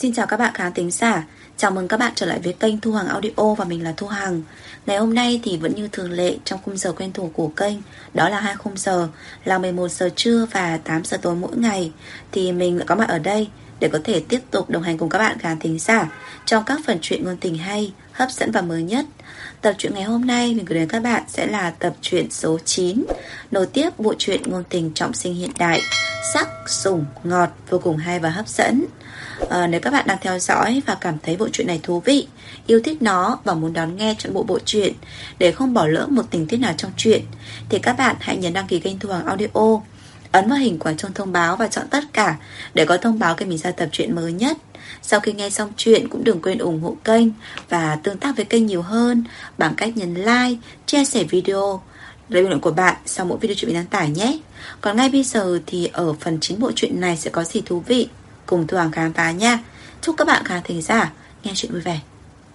Xin chào các bạn khán thính giả. Chào mừng các bạn trở lại với kênh Thu Hằng Audio và mình là Thu Hằng. Ngày hôm nay thì vẫn như thường lệ trong khung giờ quen thuộc của kênh, đó là hai khung giờ là 11 giờ trưa và 8 giờ tối mỗi ngày. Thì mình lại có mặt ở đây để có thể tiếp tục đồng hành cùng các bạn khán thính giả trong các phần truyện ngôn tình hay, hấp dẫn và mới nhất. Tập truyện ngày hôm nay mình gửi đến các bạn sẽ là tập truyện số 9, nối tiếp bộ truyện ngôn tình trọng sinh hiện đại, sắc, sủng, ngọt, vô cùng hay và hấp dẫn. Nếu các bạn đang theo dõi và cảm thấy bộ truyện này thú vị, yêu thích nó và muốn đón nghe trọn bộ truyện để không bỏ lỡ một tình tiết nào trong truyện, thì các bạn hãy nhấn đăng ký kênh Thu Hằng Audio, ấn vào hình quả chuông thông báo và chọn tất cả để có thông báo khi mình ra tập truyện mới nhất. Sau khi nghe xong truyện cũng đừng quên ủng hộ kênh và tương tác với kênh nhiều hơn bằng cách nhấn like, chia sẻ video, lời bình luận của bạn sau mỗi video truyện mình đăng tải nhé. Còn ngay bây giờ thì ở phần 9 bộ truyện này sẽ có gì thú vị, cùng Thu Hằng khám phá nha. Chúc các bạn khán thính giả nghe chuyện vui vẻ.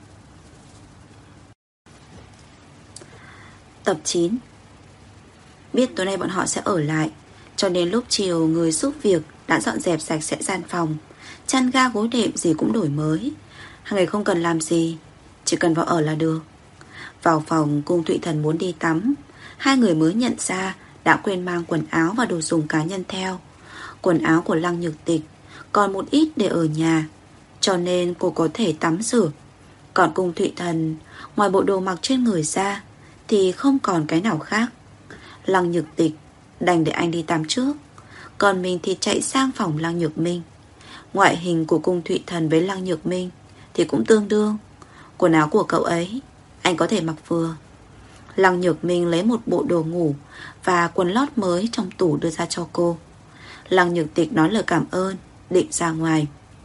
Tập 9. Biết tối nay bọn họ sẽ ở lại, cho nên lúc chiều người giúp việc đã dọn dẹp sạch sẽ gian phòng, chăn ga gối đệm gì cũng đổi mới. Hàng ngày không cần làm gì, chỉ cần vào ở là được. Vào phòng, Cung Thụy Thần muốn đi tắm. Hai người mới nhận ra đã quên mang quần áo và đồ dùng cá nhân theo. Quần áo của Lăng Nhược Tịch còn một ít để ở nhà, cho nên cô có thể tắm rửa. Còn Cung Thụy Thần, ngoài bộ đồ mặc trên người ra thì không còn cái nào khác. Lăng Nhược Tịch đành để anh đi tắm trước, còn mình thì chạy sang phòng Lăng Nhược Minh. Ngoại hình của Cung Thụy Thần với Lăng Nhược Minh thì cũng tương đương. Quần áo của cậu ấy anh có thể mặc vừa. Lăng Nhược Minh lấy một bộ đồ ngủ và quần lót mới trong tủ đưa ra cho cô. Lăng Nhược Tịch nói lời cảm ơn, định ra ngoài.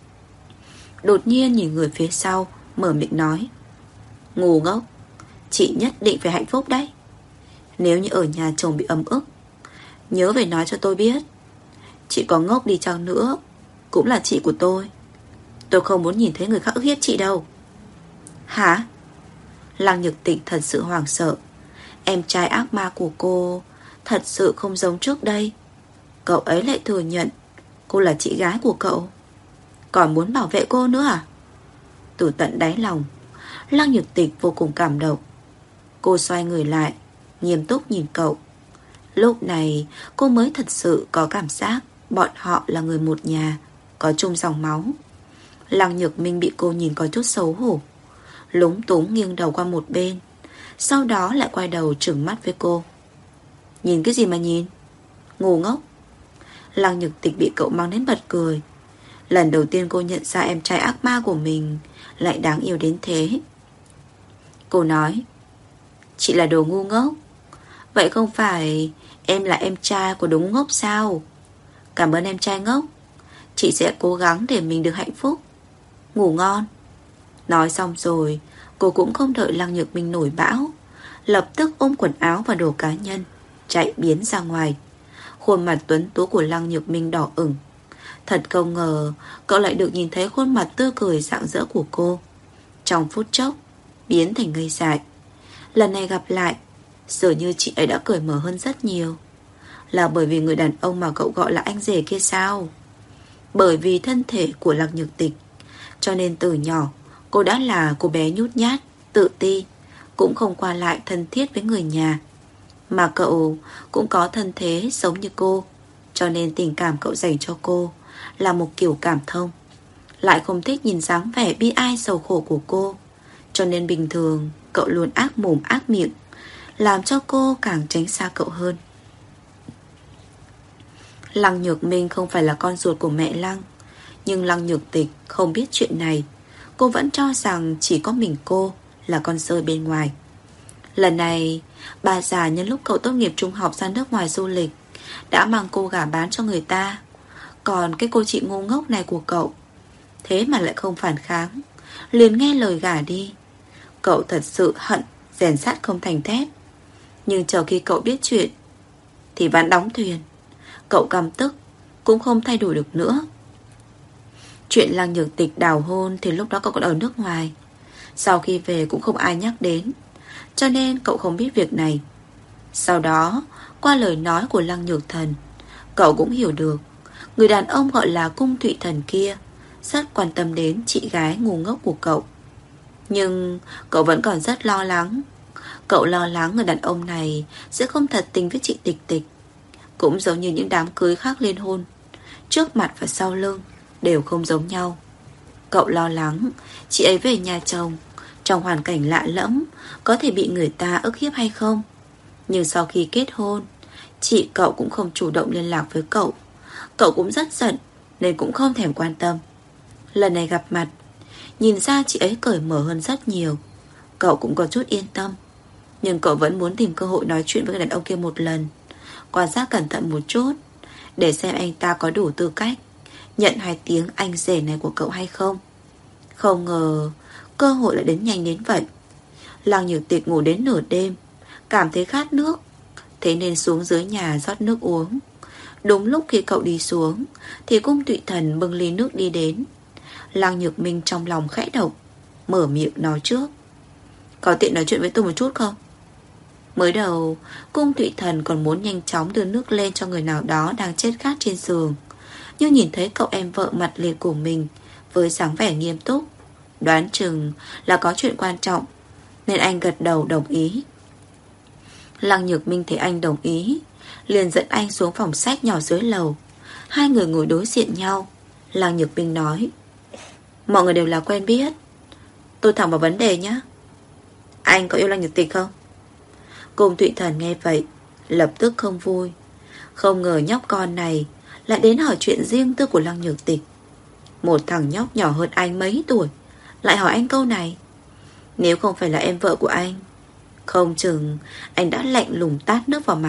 Đột nhiên nhìn người phía sau, mở miệng nói: ngu ngốc, chị nhất định phải hạnh phúc đấy. Nếu như ở nhà chồng bị ấm ức, nhớ về nói cho tôi biết. Chị có ngốc đi chăng nữa cũng là chị của tôi. Tôi không muốn nhìn thấy người khác ức hiếp chị đâu. Hả? Lăng Nhược Tịch thật sự hoảng sợ. Em trai ác ma của cô thật sự không giống trước đây. Cậu ấy lại thừa nhận cô là chị gái của cậu, còn muốn bảo vệ cô nữa à? Từ tận đáy lòng, Lăng Nhược Tịch vô cùng cảm động. Cô xoay người lại, nghiêm túc nhìn cậu. Lúc này cô mới thật sự có cảm giác bọn họ là người một nhà, có chung dòng máu. Lăng Nhược Minh bị cô nhìn có chút xấu hổ, lúng túng nghiêng đầu qua một bên, sau đó lại quay đầu trừng mắt với cô. Nhìn cái gì mà nhìn? Ngu ngốc. Lăng Nhược Tịch bị cậu mang đến bật cười. Lần đầu tiên cô nhận ra em trai ác ma của mình lại đáng yêu đến thế. Cô nói: chị là đồ ngu ngốc. Vậy không phải em là em trai của đồ ngu ngốc sao? Cảm ơn em trai ngốc. Chị sẽ cố gắng để mình được hạnh phúc. Ngủ ngon. Nói xong rồi, cô cũng không đợi Lăng Nhược Minh nổi bão, lập tức ôm quần áo và đồ cá nhân chạy biến ra ngoài. Khuôn mặt tuấn tú của Lăng Nhược Minh đỏ ửng. Thật không ngờ cậu lại được nhìn thấy khuôn mặt tươi cười rạng rỡ của cô. Trong phút chốc biến thành ngây dại. Lần này gặp lại, dường như chị ấy đã cởi mở hơn rất nhiều. Là bởi vì người đàn ông mà cậu gọi là anh rể kia sao? Bởi vì thân thể của Lăng Nhược Tịch, cho nên từ nhỏ cô đã là cô bé nhút nhát, tự ti, cũng không qua lại thân thiết với người nhà. Mà cậu cũng có thân thế giống như cô, cho nên tình cảm cậu dành cho cô là một kiểu cảm thông. Lại không thích nhìn dáng vẻ bi ai sầu khổ của cô, cho nên bình thường cậu luôn ác mồm ác miệng, làm cho cô càng tránh xa cậu hơn. Lăng Nhược Minh không phải là con ruột của mẹ Lăng, nhưng Lăng Nhược Tịch không biết chuyện này. Cô vẫn cho rằng chỉ có mình cô là con rơi bên ngoài. Lần này bà già nhân lúc cậu tốt nghiệp trung học ra nước ngoài du lịch đã mang cô gả bán cho người ta. Còn cái cô chị ngu ngốc này của cậu thế mà lại không phản kháng, liền nghe lời gả đi. Cậu thật sự hận rèn sắt không thành thép. Nhưng chờ khi cậu biết chuyện thì ván đóng thuyền. Cậu căm tức cũng không thay đổi được nữa. Chuyện Lăng Nhược Tịch đào hôn thì lúc đó cậu còn ở nước ngoài. Sau khi về cũng không ai nhắc đến, cho nên cậu không biết việc này. Sau đó, qua lời nói của Lăng Nhược Thần, cậu cũng hiểu được người đàn ông gọi là Cung Thụy Thần kia rất quan tâm đến chị gái ngu ngốc của cậu. Nhưng cậu vẫn còn rất lo lắng. Cậu lo lắng người đàn ông này sẽ không thật tình với chị Tịch Tịch. Cũng giống như những đám cưới khác liên hôn, trước mặt và sau lưng đều không giống nhau. Cậu lo lắng chị ấy về nhà chồng trong hoàn cảnh lạ lẫm có thể bị người ta ức hiếp hay không. Nhưng sau khi kết hôn, chị cậu cũng không chủ động liên lạc với cậu. Cậu cũng rất giận nên cũng không thèm quan tâm. Lần này gặp mặt, nhìn ra chị ấy cởi mở hơn rất nhiều. Cậu cũng có chút yên tâm. Nhưng cậu vẫn muốn tìm cơ hội nói chuyện với người đàn ông kia một lần, quan sát cẩn thận một chút, để xem anh ta có đủ tư cách nhận 2 tiếng anh rể này của cậu hay không. Không ngờ cơ hội lại đến nhanh đến vậy. Lăng Nhược Tịch ngủ đến nửa đêm, cảm thấy khát nước, thế nên xuống dưới nhà rót nước uống. Đúng lúc khi cậu đi xuống thì Cung Thụy Thần bưng ly nước đi đến. Lăng Nhược Minh trong lòng khẽ động, mở miệng nói trước: có tiện nói chuyện với tôi một chút không? Mới đầu Cung Thụy Thần còn muốn nhanh chóng đưa nước lên cho người nào đó đang chết khát trên giường, nhưng nhìn thấy cậu em vợ mặt liệt của mình với dáng vẻ nghiêm túc, đoán chừng là có chuyện quan trọng, nên anh gật đầu đồng ý. Lăng Nhược Minh thấy anh đồng ý, liền dẫn anh xuống phòng sách nhỏ dưới lầu. Hai người ngồi đối diện nhau. Lăng Nhược Minh nói: mọi người đều là quen biết. Tôi thẳng vào vấn đề nhé. Anh có yêu Lăng Nhược Tịch không? Cung Thụy Thần nghe vậy lập tức không vui. Không ngờ nhóc con này lại đến hỏi chuyện riêng tư của Lăng Nhược Tịch. Một thằng nhóc nhỏ hơn anh mấy tuổi lại hỏi anh câu này. Nếu không phải là em vợ của anh, không chừng anh đã lạnh lùng tát nước vào mặt.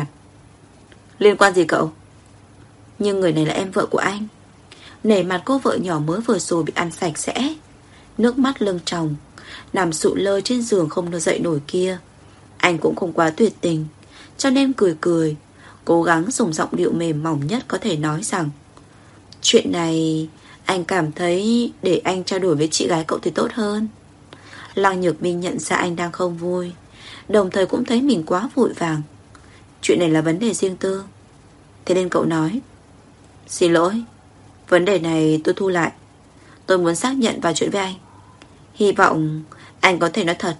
Liên quan gì cậu? Nhưng người này là em vợ của anh. Nể mặt cô vợ nhỏ mới vừa rồi bị ăn sạch sẽ, nước mắt lưng tròng, nằm sụi lơ trên giường không nổi dậy nổi kia, anh cũng không quá tuyệt tình, cho nên cười cười, cố gắng dùng giọng điệu mềm mỏng nhất có thể nói rằng: chuyện này anh cảm thấy để anh trao đổi với chị gái cậu thì tốt hơn. Lăng Nhược Minh nhận ra anh đang không vui, đồng thời cũng thấy mình quá vội vàng. Chuyện này là vấn đề riêng tư, thế nên cậu nói: xin lỗi, vấn đề này tôi thu lại. Tôi muốn xác nhận vào chuyện với anh. Hy vọng anh có thể nói thật.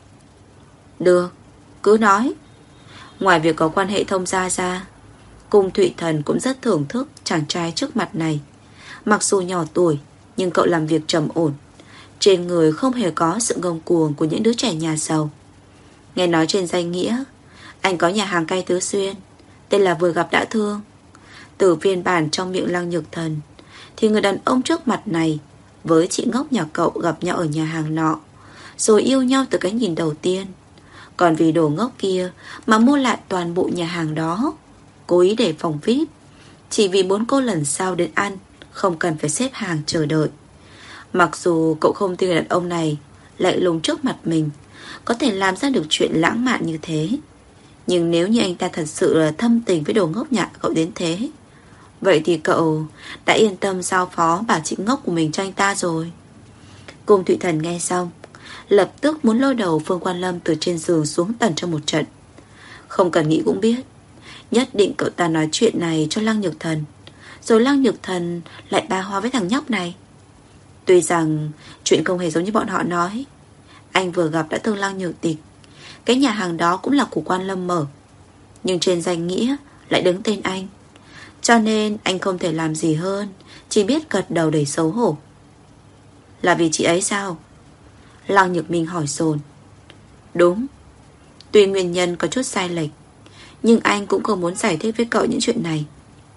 Được, cứ nói. Ngoài việc có quan hệ thông gia ra, Cung Thụy Thần cũng rất thưởng thức chàng trai trước mặt này. Mặc dù nhỏ tuổi, nhưng cậu làm việc trầm ổn, trên người không hề có sự ngông cuồng của những đứa trẻ nhà giàu. Nghe nói trên danh nghĩa anh có nhà hàng cay Tứ Xuyên, tên là Vừa Gặp Đã Thương. Từ phiên bản trong miệng Lăng Nhược Thần thì người đàn ông trước mặt này với chị ngốc nhà cậu gặp nhau ở nhà hàng nọ, rồi yêu nhau từ cái nhìn đầu tiên. Còn vì đồ ngốc kia mà mua lại toàn bộ nhà hàng đó, cố ý để phòng VIP, chỉ vì muốn cô lần sau đến ăn không cần phải xếp hàng chờ đợi. Mặc dù cậu không tin người đàn ông này lạnh lùng trước mặt mình có thể làm ra được chuyện lãng mạn như thế, nhưng nếu như anh ta thật sự là thâm tình với đồ ngốc nhà cậu đến thế, vậy thì cậu đã yên tâm giao phó bà chị ngốc của mình cho anh ta rồi. Cung Thụy Thần nghe xong lập tức muốn lôi đầu Phương Quan Lâm từ trên giường xuống tần cho một trận. Không cần nghĩ cũng biết, nhất định cậu ta nói chuyện này cho Lăng Nhược Thần, rồi Lăng Nhược Thần lại ba hoa với thằng nhóc này. Tuy rằng chuyện không hề giống như bọn họ nói, anh vừa gặp đã thương Lăng Nhược Tịch, cái nhà hàng đó cũng là của Quan Lâm mở, nhưng trên danh nghĩa lại đứng tên anh, cho nên anh không thể làm gì hơn, chỉ biết gật đầu đầy xấu hổ. Là vì chị ấy sao? Lăng Nhược Minh hỏi dồn. Đúng. Tuy nguyên nhân có chút sai lệch, nhưng anh cũng không muốn giải thích với cậu những chuyện này.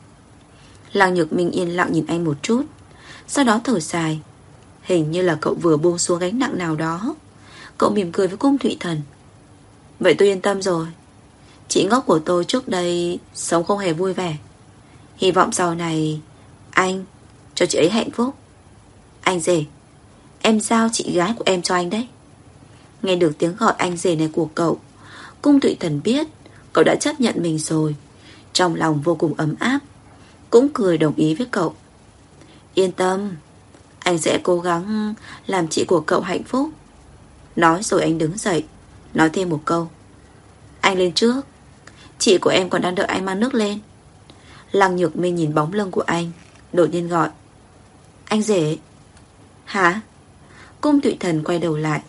Lăng Nhược Minh yên lặng nhìn anh một chút, sau đó thở dài. Hình như là cậu vừa buông xuống gánh nặng nào đó. Cậu mỉm cười với Cung Thụy Thần. Vậy tôi yên tâm rồi. Chị ngốc của tôi trước đây sống không hề vui vẻ. Hy vọng sau này anh cho chị ấy hạnh phúc. Anh rể, em giao chị gái của em cho anh đấy. Nghe được tiếng gọi anh rể này của cậu, Cung Thụy Thần biết cậu đã chấp nhận mình rồi, trong lòng vô cùng ấm áp, cũng cười đồng ý với cậu. Yên tâm, anh sẽ cố gắng làm chị của cậu hạnh phúc. Nói rồi anh đứng dậy, nói thêm một câu. Anh lên trước, chị của em còn đang đợi anh mang nước lên. Lăng Nhược Minh nhìn bóng lưng của anh, đột nhiên gọi. Anh rể. Hả? Cung Thụy Thần quay đầu lại.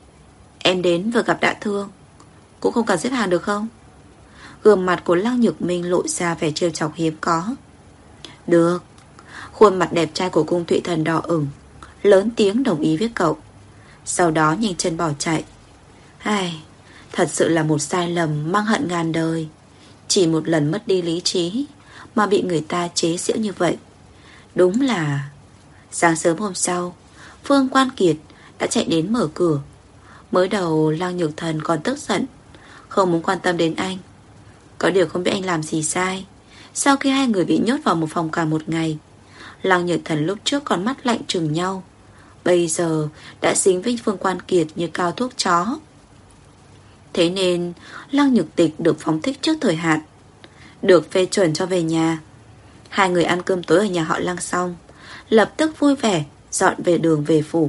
Em đến vừa gặp đã thương, cũng không cần xếp hàng được không? Gương mặt của Lăng Nhược Minh lộ ra vẻ trêu chọc hiếm có. Được. Khuôn mặt đẹp trai của Cung Thụy Thần đỏ ửng, lớn tiếng đồng ý với cậu. Sau đó nhanh chân bỏ chạy. Ai, thật sự là một sai lầm mang hận ngàn đời. Chỉ một lần mất đi lý trí mà bị người ta chế giễu như vậy. Đúng là... Sáng sớm hôm sau, Phương Quan Kiệt đã chạy đến mở cửa. Mới đầu Lăng Nhược Thần còn tức giận, không muốn quan tâm đến anh. Có điều không biết anh làm gì sai. Sau khi hai người bị nhốt vào một phòng cả một ngày, Lăng Nhược Thần lúc trước còn mắt lạnh trừng nhau, bây giờ đã dính với Phương Quan Kiệt như cao thuốc chó. Thế nên Lăng Nhược Tịch được phóng thích trước thời hạn, được phê chuẩn cho về nhà. Hai người ăn cơm tối ở nhà họ Lăng xong, lập tức vui vẻ dọn về đường về phủ.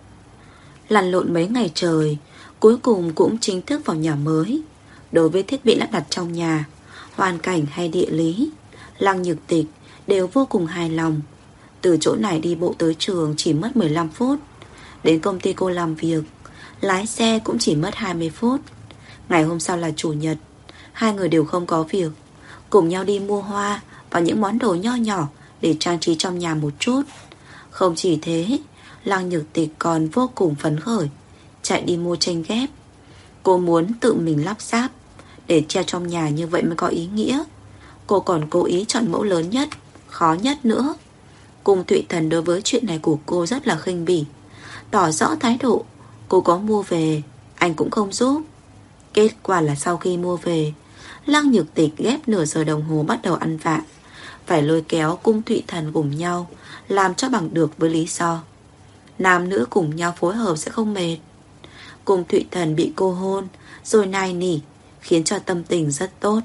Lăn lộn mấy ngày trời, cuối cùng cũng chính thức vào nhà mới. Đối với thiết bị lắp đặt trong nhà, hoàn cảnh hay địa lý, Lăng Nhược Tịch đều vô cùng hài lòng. Từ chỗ này đi bộ tới trường chỉ mất 15 phút. Đến công ty cô làm việc, lái xe cũng chỉ mất 20 phút. Ngày hôm sau là chủ nhật, hai người đều không có việc, cùng nhau đi mua hoa và những món đồ nho nhỏ để trang trí trong nhà một chút. Không chỉ thế, Lăng Nhược Tịch còn vô cùng phấn khởi chạy đi mua tranh ghép. Cô muốn tự mình lắp ráp để treo trong nhà, như vậy mới có ý nghĩa. Cô còn cố ý chọn mẫu lớn nhất, khó nhất nữa. Cung Thụy Thần đối với chuyện này của cô rất là khinh bỉ, tỏ rõ thái độ cô có mua về anh cũng không giúp. Kết quả là sau khi mua về, Lăng Nhược Tịch ghép nửa giờ đồng hồ bắt đầu ăn vạ, phải lôi kéo Cung Thụy Thần cùng nhau làm cho bằng được với lý do nam nữ cùng nhau phối hợp sẽ không mệt. Cung Thụy Thần bị cô hôn rồi nài nỉ, khiến cho tâm tình rất tốt.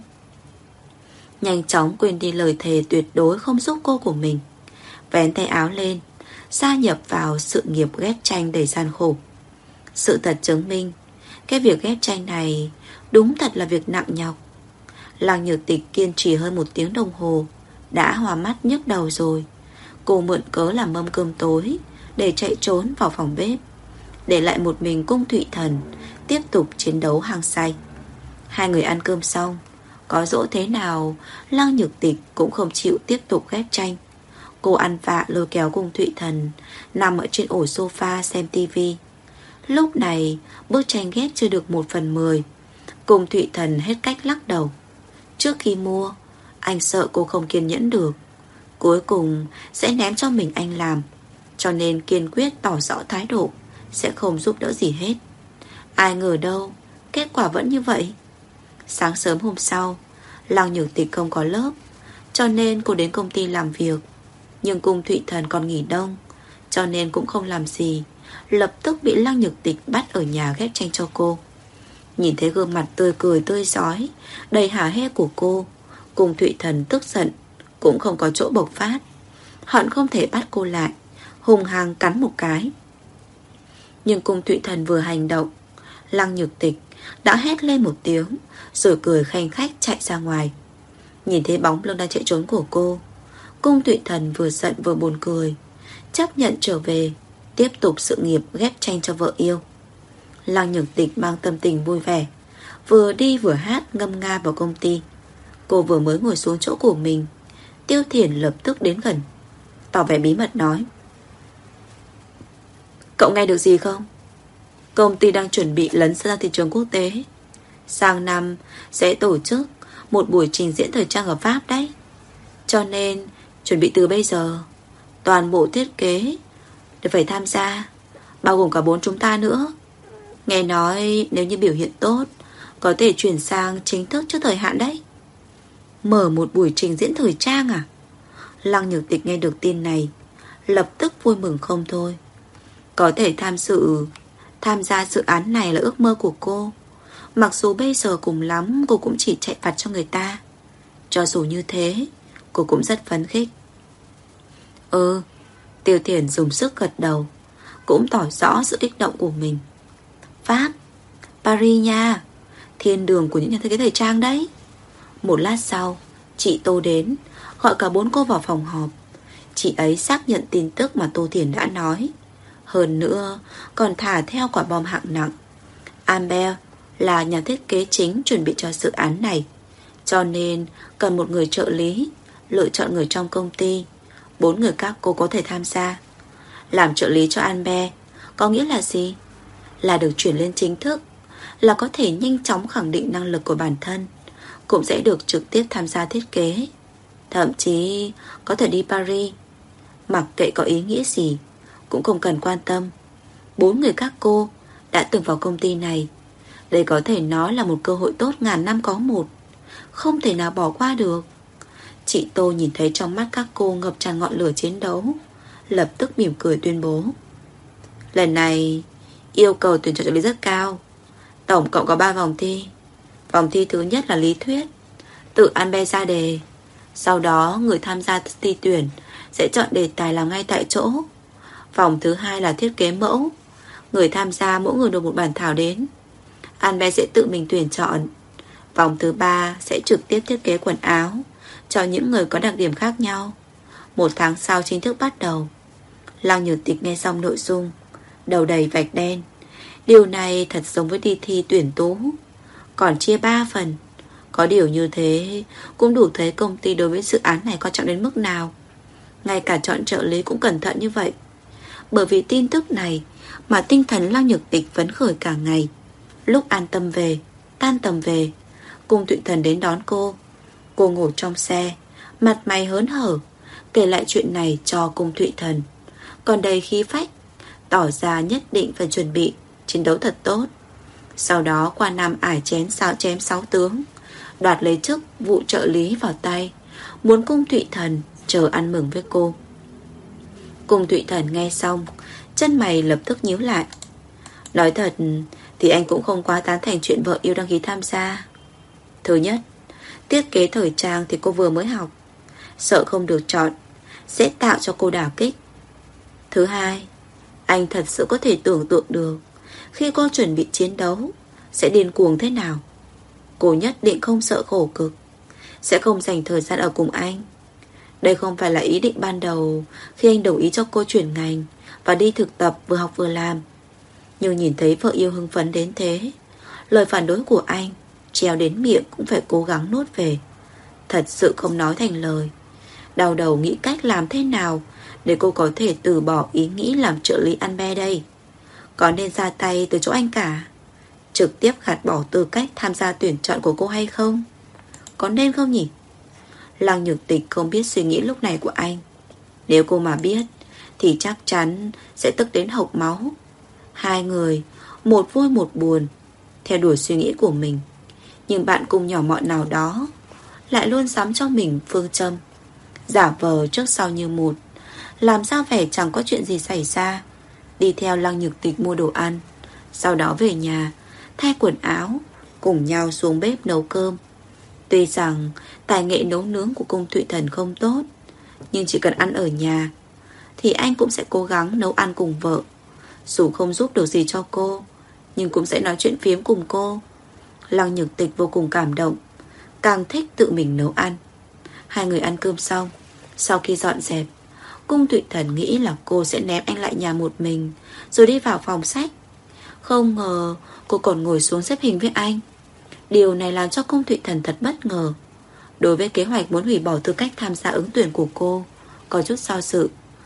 Nhanh chóng quên đi lời thề tuyệt đối không giúp cô của mình, vén tay áo lên, gia nhập vào sự nghiệp ghép tranh đầy gian khổ. Sự thật chứng minh, cái việc ghép tranh này đúng thật là việc nặng nhọc. Lăng Nhược Tịch kiên trì hơn 1 tiếng đồng hồ đã hoa mắt nhức đầu rồi. Cô mượn cớ làm mâm cơm tối để chạy trốn vào phòng bếp, để lại một mình Cung Thụy Thần tiếp tục chiến đấu hăng say. Hai người ăn cơm xong, có dỗ thế nào Lăng Nhược Tịch cũng không chịu tiếp tục ghép tranh. Cô ăn vạ lôi kéo Cung Thụy Thần nằm ở trên ổ sofa xem tivi. Lúc này bức tranh ghép chưa được 1/10. Cung Thụy Thần hết cách lắc đầu. Trước khi mua, anh sợ cô không kiên nhẫn được, cuối cùng sẽ ném cho mình anh làm, cho nên kiên quyết tỏ rõ thái độ sẽ không giúp đỡ gì hết. Ai ngờ đâu, kết quả vẫn như vậy. Sáng sớm hôm sau, Lăng Nhược Tịch không có lớp, cho nên cô đến công ty làm việc. Nhưng Cung Thụy Thần còn nghỉ đông, cho nên cũng không làm gì, lập tức bị Lăng Nhược Tịch bắt ở nhà ghép tranh cho cô. Nhìn thấy gương mặt tươi cười tươi rói, đầy hả hê của cô, Cung Thụy Thần tức giận cũng không có chỗ bộc phát, hận không thể bắt cô lại, hung hăng cắn một cái. Nhưng Cung Thụy Thần vừa hành động, Lăng Nhược Tịch đã hét lên một tiếng, rồi cười khanh khách chạy ra ngoài. Nhìn thấy bóng lưng đang chạy trốn của cô, Cung Thụy Thần vừa giận vừa buồn cười, chấp nhận trở về, tiếp tục sự nghiệp ghép tranh cho vợ yêu. Lăng Nhược Tịch mang tâm tình vui vẻ, vừa đi vừa hát ngâm nga vào công ty. Cô vừa mới ngồi xuống chỗ của mình, Tiêu Thiển lập tức đến gần, tỏ vẻ bí mật nói: Cậu nghe được gì không? Công ty đang chuẩn bị lấn ra thị trường quốc tế. Sang năm sẽ tổ chức một buổi trình diễn thời trang ở Pháp đấy. Cho nên chuẩn bị từ bây giờ, toàn bộ thiết kế đều phải tham gia, bao gồm cả 4 chúng ta nữa. Nghe nói nếu như biểu hiện tốt, có thể chuyển sang chính thức trước thời hạn đấy. Mở một buổi trình diễn thời trang à? Lăng Nhược Tịch nghe được tin này, lập tức vui mừng không thôi. Có thể tham gia dự án này là ước mơ của cô. Mặc dù bây giờ cùng lắm cô cũng chỉ chạy vặt cho người ta, cho dù như thế cô cũng rất phấn khích. Tiêu Thiển dùng sức gật đầu, cũng tỏ rõ sự kích động của mình. Pháp, Paris nha, thiên đường của những nhà thiết kế thời trang đấy. Một lát sau, chị Tô đến, gọi cả 4 cô vào phòng họp. Chị ấy xác nhận tin tức mà Tô Thiển đã nói. Hơn nữa còn thả theo quả bom hạng nặng. Amber là nhà thiết kế chính chuẩn bị cho dự án này, cho nên cần một người trợ lý. Lựa chọn người trong công ty. 4 người các cô có thể tham gia. Làm trợ lý cho Amber có nghĩa là gì? Là được chuyển lên chính thức, là có thể nhanh chóng khẳng định năng lực của bản thân, cũng sẽ được trực tiếp tham gia thiết kế, thậm chí có thể đi Paris. Mặc kệ có ý nghĩa gì cũng không cần quan tâm. 4 người các cô đã từng vào công ty này. Đây có thể nói là một cơ hội tốt ngàn năm có một, không thể nào bỏ qua được. Chị Tô nhìn thấy trong mắt các cô ngập tràn ngọn lửa chiến đấu, lập tức mỉm cười tuyên bố: lần này yêu cầu tuyển chọn trợ lý rất cao. Tổng cộng có 3 vòng thi. Vòng thi thứ nhất là lý thuyết, tự Amber ra đề. Sau đó người tham gia thi tuyển sẽ chọn đề tài làm ngay tại chỗ. Vòng thứ hai là thiết kế mẫu. Người tham gia mỗi người nộp một bản thảo đến, Amber sẽ tự mình tuyển chọn. Vòng thứ ba sẽ trực tiếp thiết kế quần áo cho những người có đặc điểm khác nhau. 1 tháng sau chính thức bắt đầu. Lăng Nhược Tịch nghe xong nội dung, đầu đầy vạch đen. Điều này thật giống với đi thi tuyển tú, còn chia 3 phần. Có điều như thế cũng đủ thấy công ty đối với dự án này quan trọng đến mức nào. Ngay cả chọn trợ lý cũng cẩn thận như vậy. Bởi vì tin tức này mà tinh thần Lăng Nhược Tịch phấn khởi cả ngày. Lúc tan tầm về, Cung Thụy Thần đến đón cô. Cô ngồi trong xe, mặt mày hớn hở, kể lại chuyện này cho Cung Thụy Thần, còn đầy khí phách, tỏ ra nhất định phải chuẩn bị chiến đấu thật tốt. Sau đó qua Nam ải chém 6 tướng, đoạt lấy chức vụ trợ lý vào tay, muốn Cung Thụy Thần chờ ăn mừng với cô. Cung Thụy Thần nghe xong, chân mày lập tức nhíu lại. Nói thật thì anh cũng không quá tán thành chuyện vợ yêu đăng ký tham gia. Thứ nhất, thiết kế thời trang thì cô vừa mới học, sợ không được chọn sẽ tạo cho cô đả kích. Thứ hai, anh thật sự có thể tưởng tượng được khi cô chuẩn bị chiến đấu sẽ điên cuồng thế nào. Cô nhất định không sợ khổ cực, sẽ không dành thời gian ở cùng anh. Đây không phải là ý định ban đầu khi anh đồng ý cho cô chuyển ngành và đi thực tập vừa học vừa làm. Nhưng nhìn thấy vợ yêu hưng phấn đến thế, lời phản đối của anh treo đến miệng cũng phải cố gắng nuốt về. Thật sự không nói thành lời. Đau đầu nghĩ cách làm thế nào để cô có thể từ bỏ ý nghĩ làm trợ lý Amber đây. Có nên ra tay từ chỗ anh cả, trực tiếp gạt bỏ tư cách tham gia tuyển chọn của cô hay không? Có nên không nhỉ? Lăng Nhược Tịch không biết suy nghĩ lúc này của anh. Nếu cô mà biết thì chắc chắn sẽ tức đến hộc máu. Hai người, một vui một buồn, theo đuổi suy nghĩ của mình. Nhưng bạn cùng nhỏ mọn nào đó lại luôn sắm cho mình phương châm, giả vờ trước sau như một, làm sao vẻ chẳng có chuyện gì xảy ra, đi theo Lăng Nhược Tịch mua đồ ăn, sau đó về nhà thay quần áo, cùng nhau xuống bếp nấu cơm. Tuy rằng tài nghệ nấu nướng của Cung Thụy Thần không tốt, nhưng chỉ cần ăn ở nhà thì anh cũng sẽ cố gắng nấu ăn cùng vợ. Dù không giúp được gì cho cô, nhưng cũng sẽ nói chuyện phiếm cùng cô. Lăng Nhược Tịch vô cùng cảm động, càng thích tự mình nấu ăn. Hai người ăn cơm xong, sau khi dọn dẹp, Cung Thụy Thần nghĩ là cô sẽ ném anh lại nhà một mình rồi đi vào phòng sách. Không ngờ cô còn ngồi xuống xếp hình với anh. Điều này làm cho Cung Thụy Thần thật bất ngờ. Đối với kế hoạch muốn hủy bỏ tư cách tham gia ứng tuyển của cô, có chút do dự.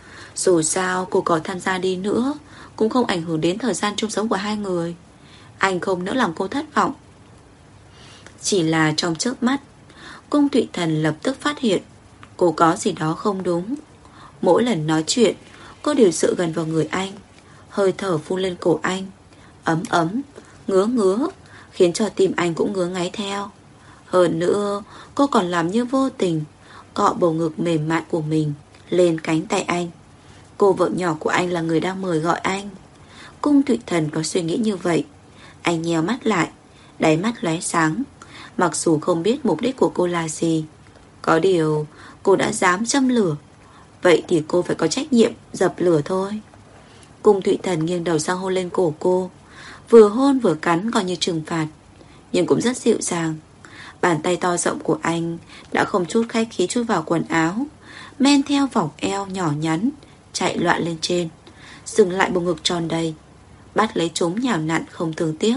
Dù sao cô có tham gia đi nữa cũng không ảnh hưởng đến thời gian chung sống của hai người. Anh không nỡ làm cô thất vọng. Chỉ là trong chớp mắt, Cung Thụy Thần lập tức phát hiện cô có gì đó không đúng. Mỗi lần nói chuyện, cô đều dựa gần vào người anh, hơi thở phun lên cổ anh, ấm ấm, ngứa ngứa, khiến cho tim anh cũng ngứa ngáy theo. Hơn nữa, cô còn làm như vô tình cọ bầu ngực mềm mại của mình lên cánh tay anh. Cô vợ nhỏ của anh là người đang mời gọi anh. Cung Thụy Thần có suy nghĩ như vậy. Anh nheo mắt lại, đáy mắt lóe sáng. Mặc dù không biết mục đích của cô là gì, có điều cô đã dám châm lửa, vậy thì cô phải có trách nhiệm dập lửa thôi. Cung Thụy Thần nghiêng đầu sang hôn lên cổ cô, vừa hôn vừa cắn coi như trừng phạt, nhưng cũng rất dịu dàng. Bàn tay to rộng của anh đã không chút khách khí chui vào quần áo, men theo vòng eo nhỏ nhắn chạy loạn lên trên. dừng lại bộ ngực tròn đầy, bắt lấy chúng nhào nặn không thương tiếc.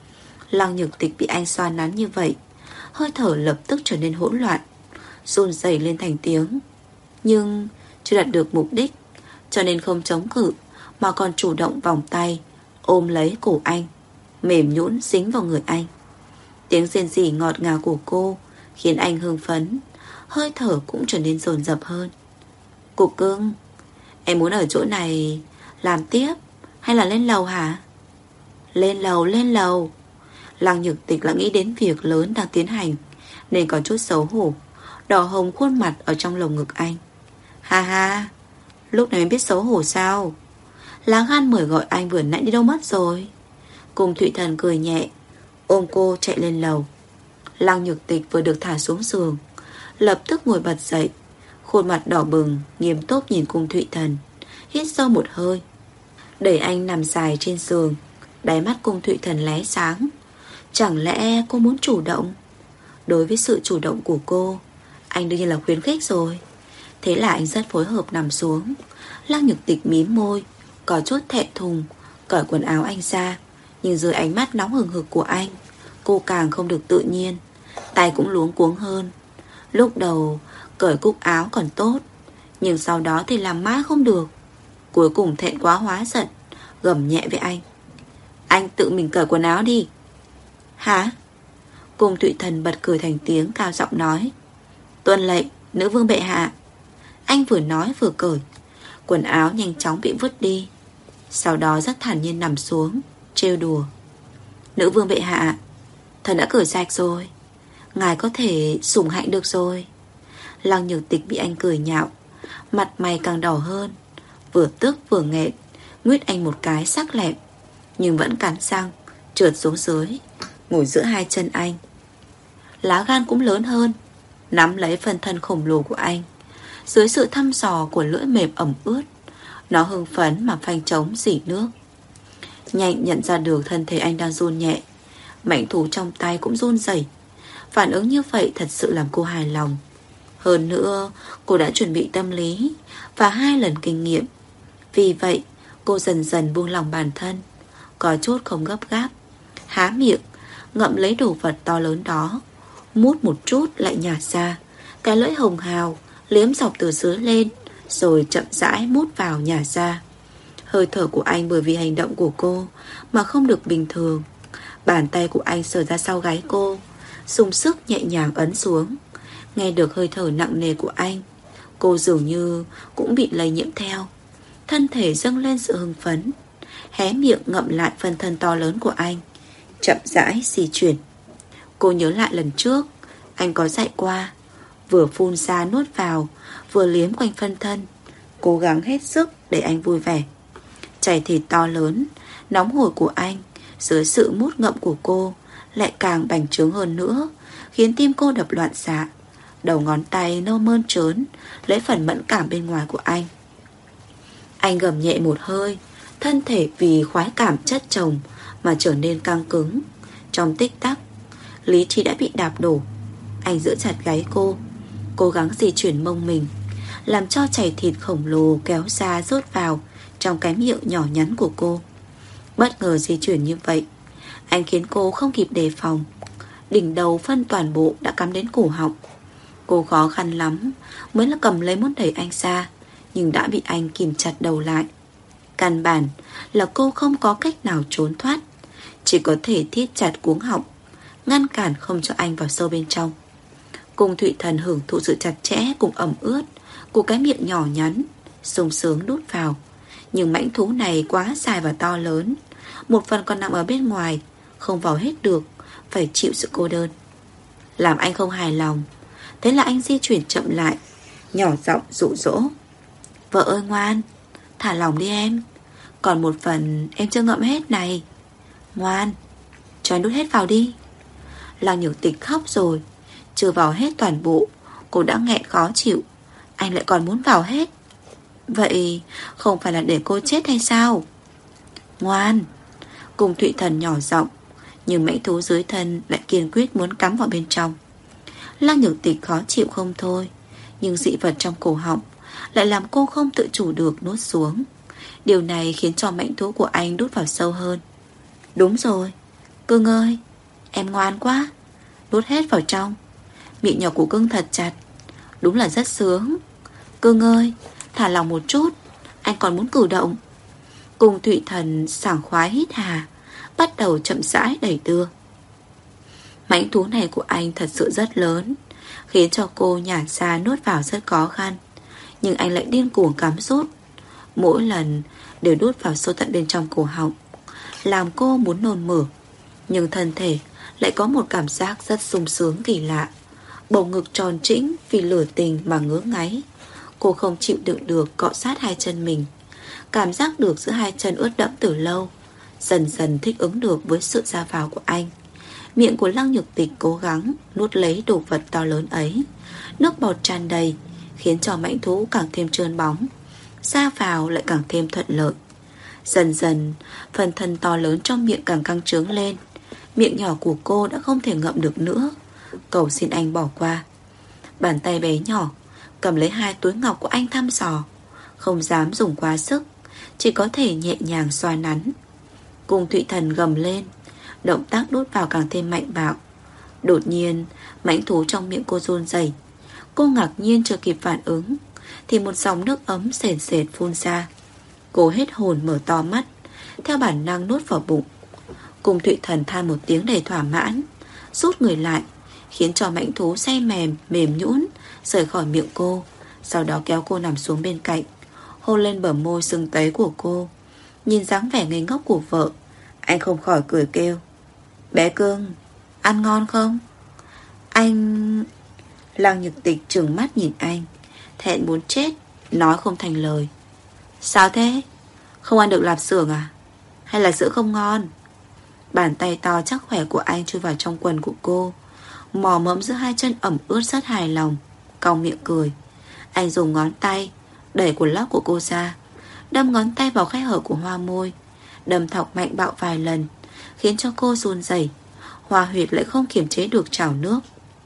Lăng Nhược Tịch bị anh xoa nắn như vậy, hơi thở lập tức trở nên hỗn loạn, run rẩy lên thành tiếng. Nhưng chưa đạt được mục đích, cho nên không chống cự, mà còn chủ động vòng tay ôm lấy cổ anh, mềm nhũn dính vào người anh. Tiếng rên rỉ ngọt ngào của cô khiến anh hưng phấn, hơi thở cũng trở nên dồn dập hơn. Cục cưng, em muốn ở chỗ này làm tiếp hay là lên lầu hả? Lên lầu, lên lầu. Lăng Nhược Tịch lại nghĩ đến việc lớn đang tiến hành, nên có chút xấu hổ, đỏ hồng khuôn mặt ở trong lồng ngực anh. Ha ha, lúc này mới biết xấu hổ sao? Lá gan mời gọi anh vừa nãy đi đâu mất rồi? Cùng Thụy Thần cười nhẹ, ôm cô chạy lên lầu. Lăng Nhược Tịch vừa được thả xuống giường, lập tức ngồi bật dậy, khuôn mặt đỏ bừng, nghiêm túc nhìn Cung Thụy Thần, hít sâu một hơi, đẩy anh nằm dài trên giường. Đáy mắt Cung Thụy Thần lóe sáng. Chẳng lẽ cô muốn chủ động? Đối với sự chủ động của cô, anh đương nhiên là khuyến khích rồi. Thế là anh rất phối hợp nằm xuống. Lăng Nhược Tịch mím môi, có chút thẹn thùng, cởi quần áo anh ra. Nhưng dưới ánh mắt nóng hừng hực của anh, cô càng không được tự nhiên, tay cũng luống cuống hơn. Lúc đầu cởi cúc áo còn tốt, nhưng sau đó thì làm mãi không được. Cuối cùng thẹn quá hóa giận, gầm nhẹ với anh: anh tự mình cởi quần áo đi. Hả? Cung Thụy Thần bật cười thành tiếng, cao giọng nói: tuân lệnh, nữ vương bệ hạ. Anh vừa nói vừa cởi, quần áo nhanh chóng bị vứt đi. Sau đó rất thản nhiên nằm xuống, trêu đùa: nữ vương bệ hạ, thần đã cởi sạch rồi, ngài có thể sủng hạnh được rồi. Lăng Nhược Tịch bị anh cười nhạo, mặt mày càng đỏ hơn, vừa tức vừa nghẹn, nguyết anh một cái sắc lẹm, nhưng vẫn cắn răng trượt xuống dưới, ngồi giữa hai chân anh. Lá gan cũng lớn hơn, nắm lấy phần thân khổng lồ của anh. Dưới sự thăm dò của lưỡi mềm ẩm ướt, nó hưng phấn mà phanh trống rỉ nước. Nhanh nhận ra được thân thể anh đang run nhẹ, mảnh thú trong tay cũng run rẩy. Phản ứng như vậy thật sự làm cô hài lòng. Hơn nữa, cô đã chuẩn bị tâm lý và 2 lần kinh nghiệm. Vì vậy, cô dần dần buông lỏng bản thân, có chút không gấp gáp, há miệng ngậm lấy đồ vật to lớn đó, mút một chút lại nhả ra. Cái lưỡi hồng hào liếm dọc từ dưới lên, rồi chậm rãi mút vào nhả ra. Hơi thở của anh bởi vì hành động của cô mà không được bình thường. Bàn tay của anh sờ ra sau gáy cô, dùng sức nhẹ nhàng ấn xuống. Nghe được hơi thở nặng nề của anh, cô dường như cũng bị lây nhiễm theo. Thân thể dâng lên sự hưng phấn, hé miệng ngậm lại phần thân to lớn của anh, chậm rãi di chuyển. Cô nhớ lại lần trước anh có dạy qua, vừa phun ra nuốt vào, vừa liếm quanh phân thân, cố gắng hết sức để anh vui vẻ. Chảy thịt to lớn, nóng hổi của anh dưới sự mút ngậm của cô lại càng bành trướng hơn nữa, khiến tim cô đập loạn xạ. Đầu ngón tay nâu mơn trớn lấy phần mẫn cảm bên ngoài của anh. Anh gầm nhẹ một hơi, thân thể vì khoái cảm chất chồng mà trở nên căng cứng. Trong tích tắc, lý trí đã bị đạp đổ. Anh giữ chặt gáy cô, cố gắng di chuyển mông mình, làm cho chảy thịt khổng lồ kéo ra rốt vào trong cái miệng nhỏ nhắn của cô. Bất ngờ di chuyển như vậy, anh khiến cô không kịp đề phòng. Đỉnh đầu phân toàn bộ đã cắm đến cổ họng. Cô khó khăn lắm mới là cầm lấy muốn đẩy anh ra, nhưng đã bị anh kìm chặt đầu lại. Căn bản là cô không có cách nào trốn thoát, chỉ có thể thiết chặt cuống họng, ngăn cản không cho anh vào sâu bên trong. Cung Thụy Thần hưởng thụ sự chặt chẽ cùng ẩm ướt của cái miệng nhỏ nhắn, sung sướng đút vào. Nhưng mãnh thú này quá dài và to lớn, một phần còn nằm ở bên ngoài, không vào hết được, phải chịu sự cô đơn. Làm anh không hài lòng, thế là anh di chuyển chậm lại, nhỏ giọng dụ dỗ: vợ ơi ngoan, thả lỏng đi em, còn một phần em chưa ngậm hết này. Ngoan, cho anh đút hết vào đi. Lăng Nhược Tịch khóc rồi, chưa vào hết toàn bộ, cô đã nghẹn khó chịu. Anh lại còn muốn vào hết. Vậy không phải là để cô chết hay sao? Ngoan. Cùng Thụy Thần nhỏ giọng, nhưng mãnh thú dưới thân lại kiên quyết muốn cắm vào bên trong. Lăng Nhược Tịch khó chịu không thôi, nhưng dị vật trong cổ họng lại làm cô không tự chủ được nuốt xuống. Điều này khiến cho mãnh thú của anh đút vào sâu hơn. Đúng rồi, Cưng ơi, em ngoan quá. Đút hết vào trong. Miệng nhỏ của Cưng thật chặt. Đúng là rất sướng. Cưng ơi, thả lỏng một chút, anh còn muốn cử động. Cùng Thụy Thần sảng khoái hít hà, bắt đầu chậm rãi đẩy đưa. Mãnh thú này của anh thật sự rất lớn, khiến cho cô nhả ra nuốt vào rất khó khăn. Nhưng anh lại điên cuồng cắm rút. Mỗi lần đều đút vào sâu tận bên trong cổ họng, làm cô muốn nôn mửa. Nhưng thân thể lại có một cảm giác rất sung sướng kỳ lạ. Bầu ngực tròn trĩnh vì lửa tình mà ngứa ngáy. Cô không chịu đựng được cọ sát hai chân mình. Cảm giác được giữa hai chân ướt đẫm từ lâu, dần dần thích ứng được với sự ra vào của anh. Miệng của Lăng Nhược Tịch cố gắng nuốt lấy đồ vật to lớn ấy. Nước bọt tràn đầy, khiến cho mãnh thú càng thêm trơn bóng, ra vào lại càng thêm thuận lợi. Dần dần, phần thân to lớn trong miệng càng căng trướng lên. Miệng nhỏ của cô đã không thể ngậm được nữa. Cầu xin anh bỏ qua. Bàn tay bé nhỏ cầm lấy hai túi ngọc của anh thăm dò, không dám dùng quá sức, chỉ có thể nhẹ nhàng xoa nắn. Cùng Thụy Thần gầm lên, động tác đút vào càng thêm mạnh bạo. Đột nhiên, mãnh thú trong miệng cô run rẩy. Cô ngạc nhiên chưa kịp phản ứng, thì một dòng nước ấm sền sệt phun ra. Cô hết hồn mở to mắt, theo bản năng nuốt vào bụng. Cùng Thụy Thần than một tiếng đầy thỏa mãn, rút người lại, khiến cho mãnh thú say mềm, mềm nhũn rời khỏi miệng cô. Sau đó kéo cô nằm xuống bên cạnh, hôn lên bờ môi sưng tấy của cô. Nhìn dáng vẻ ngây ngốc của vợ, anh không khỏi cười kêu: Bé Cưng, ăn ngon không? Anh... Lăng Nhược Tịch trừng mắt nhìn anh, thẹn muốn chết, nói không thành lời. Sao thế? Không ăn được lạp xưởng à? Hay là sữa không ngon? Bàn tay to chắc khỏe của anh chui vào trong quần của cô, mò mẫm giữa hai chân ẩm ướt rất hài lòng, cong miệng cười. Anh dùng ngón tay đẩy quần lót của cô ra, đâm ngón tay vào khe hở của hoa môi, đâm thọc mạnh bạo vài lần, khiến cho cô run rẩy. Hoa huyệt lại không kiềm chế được trào nước.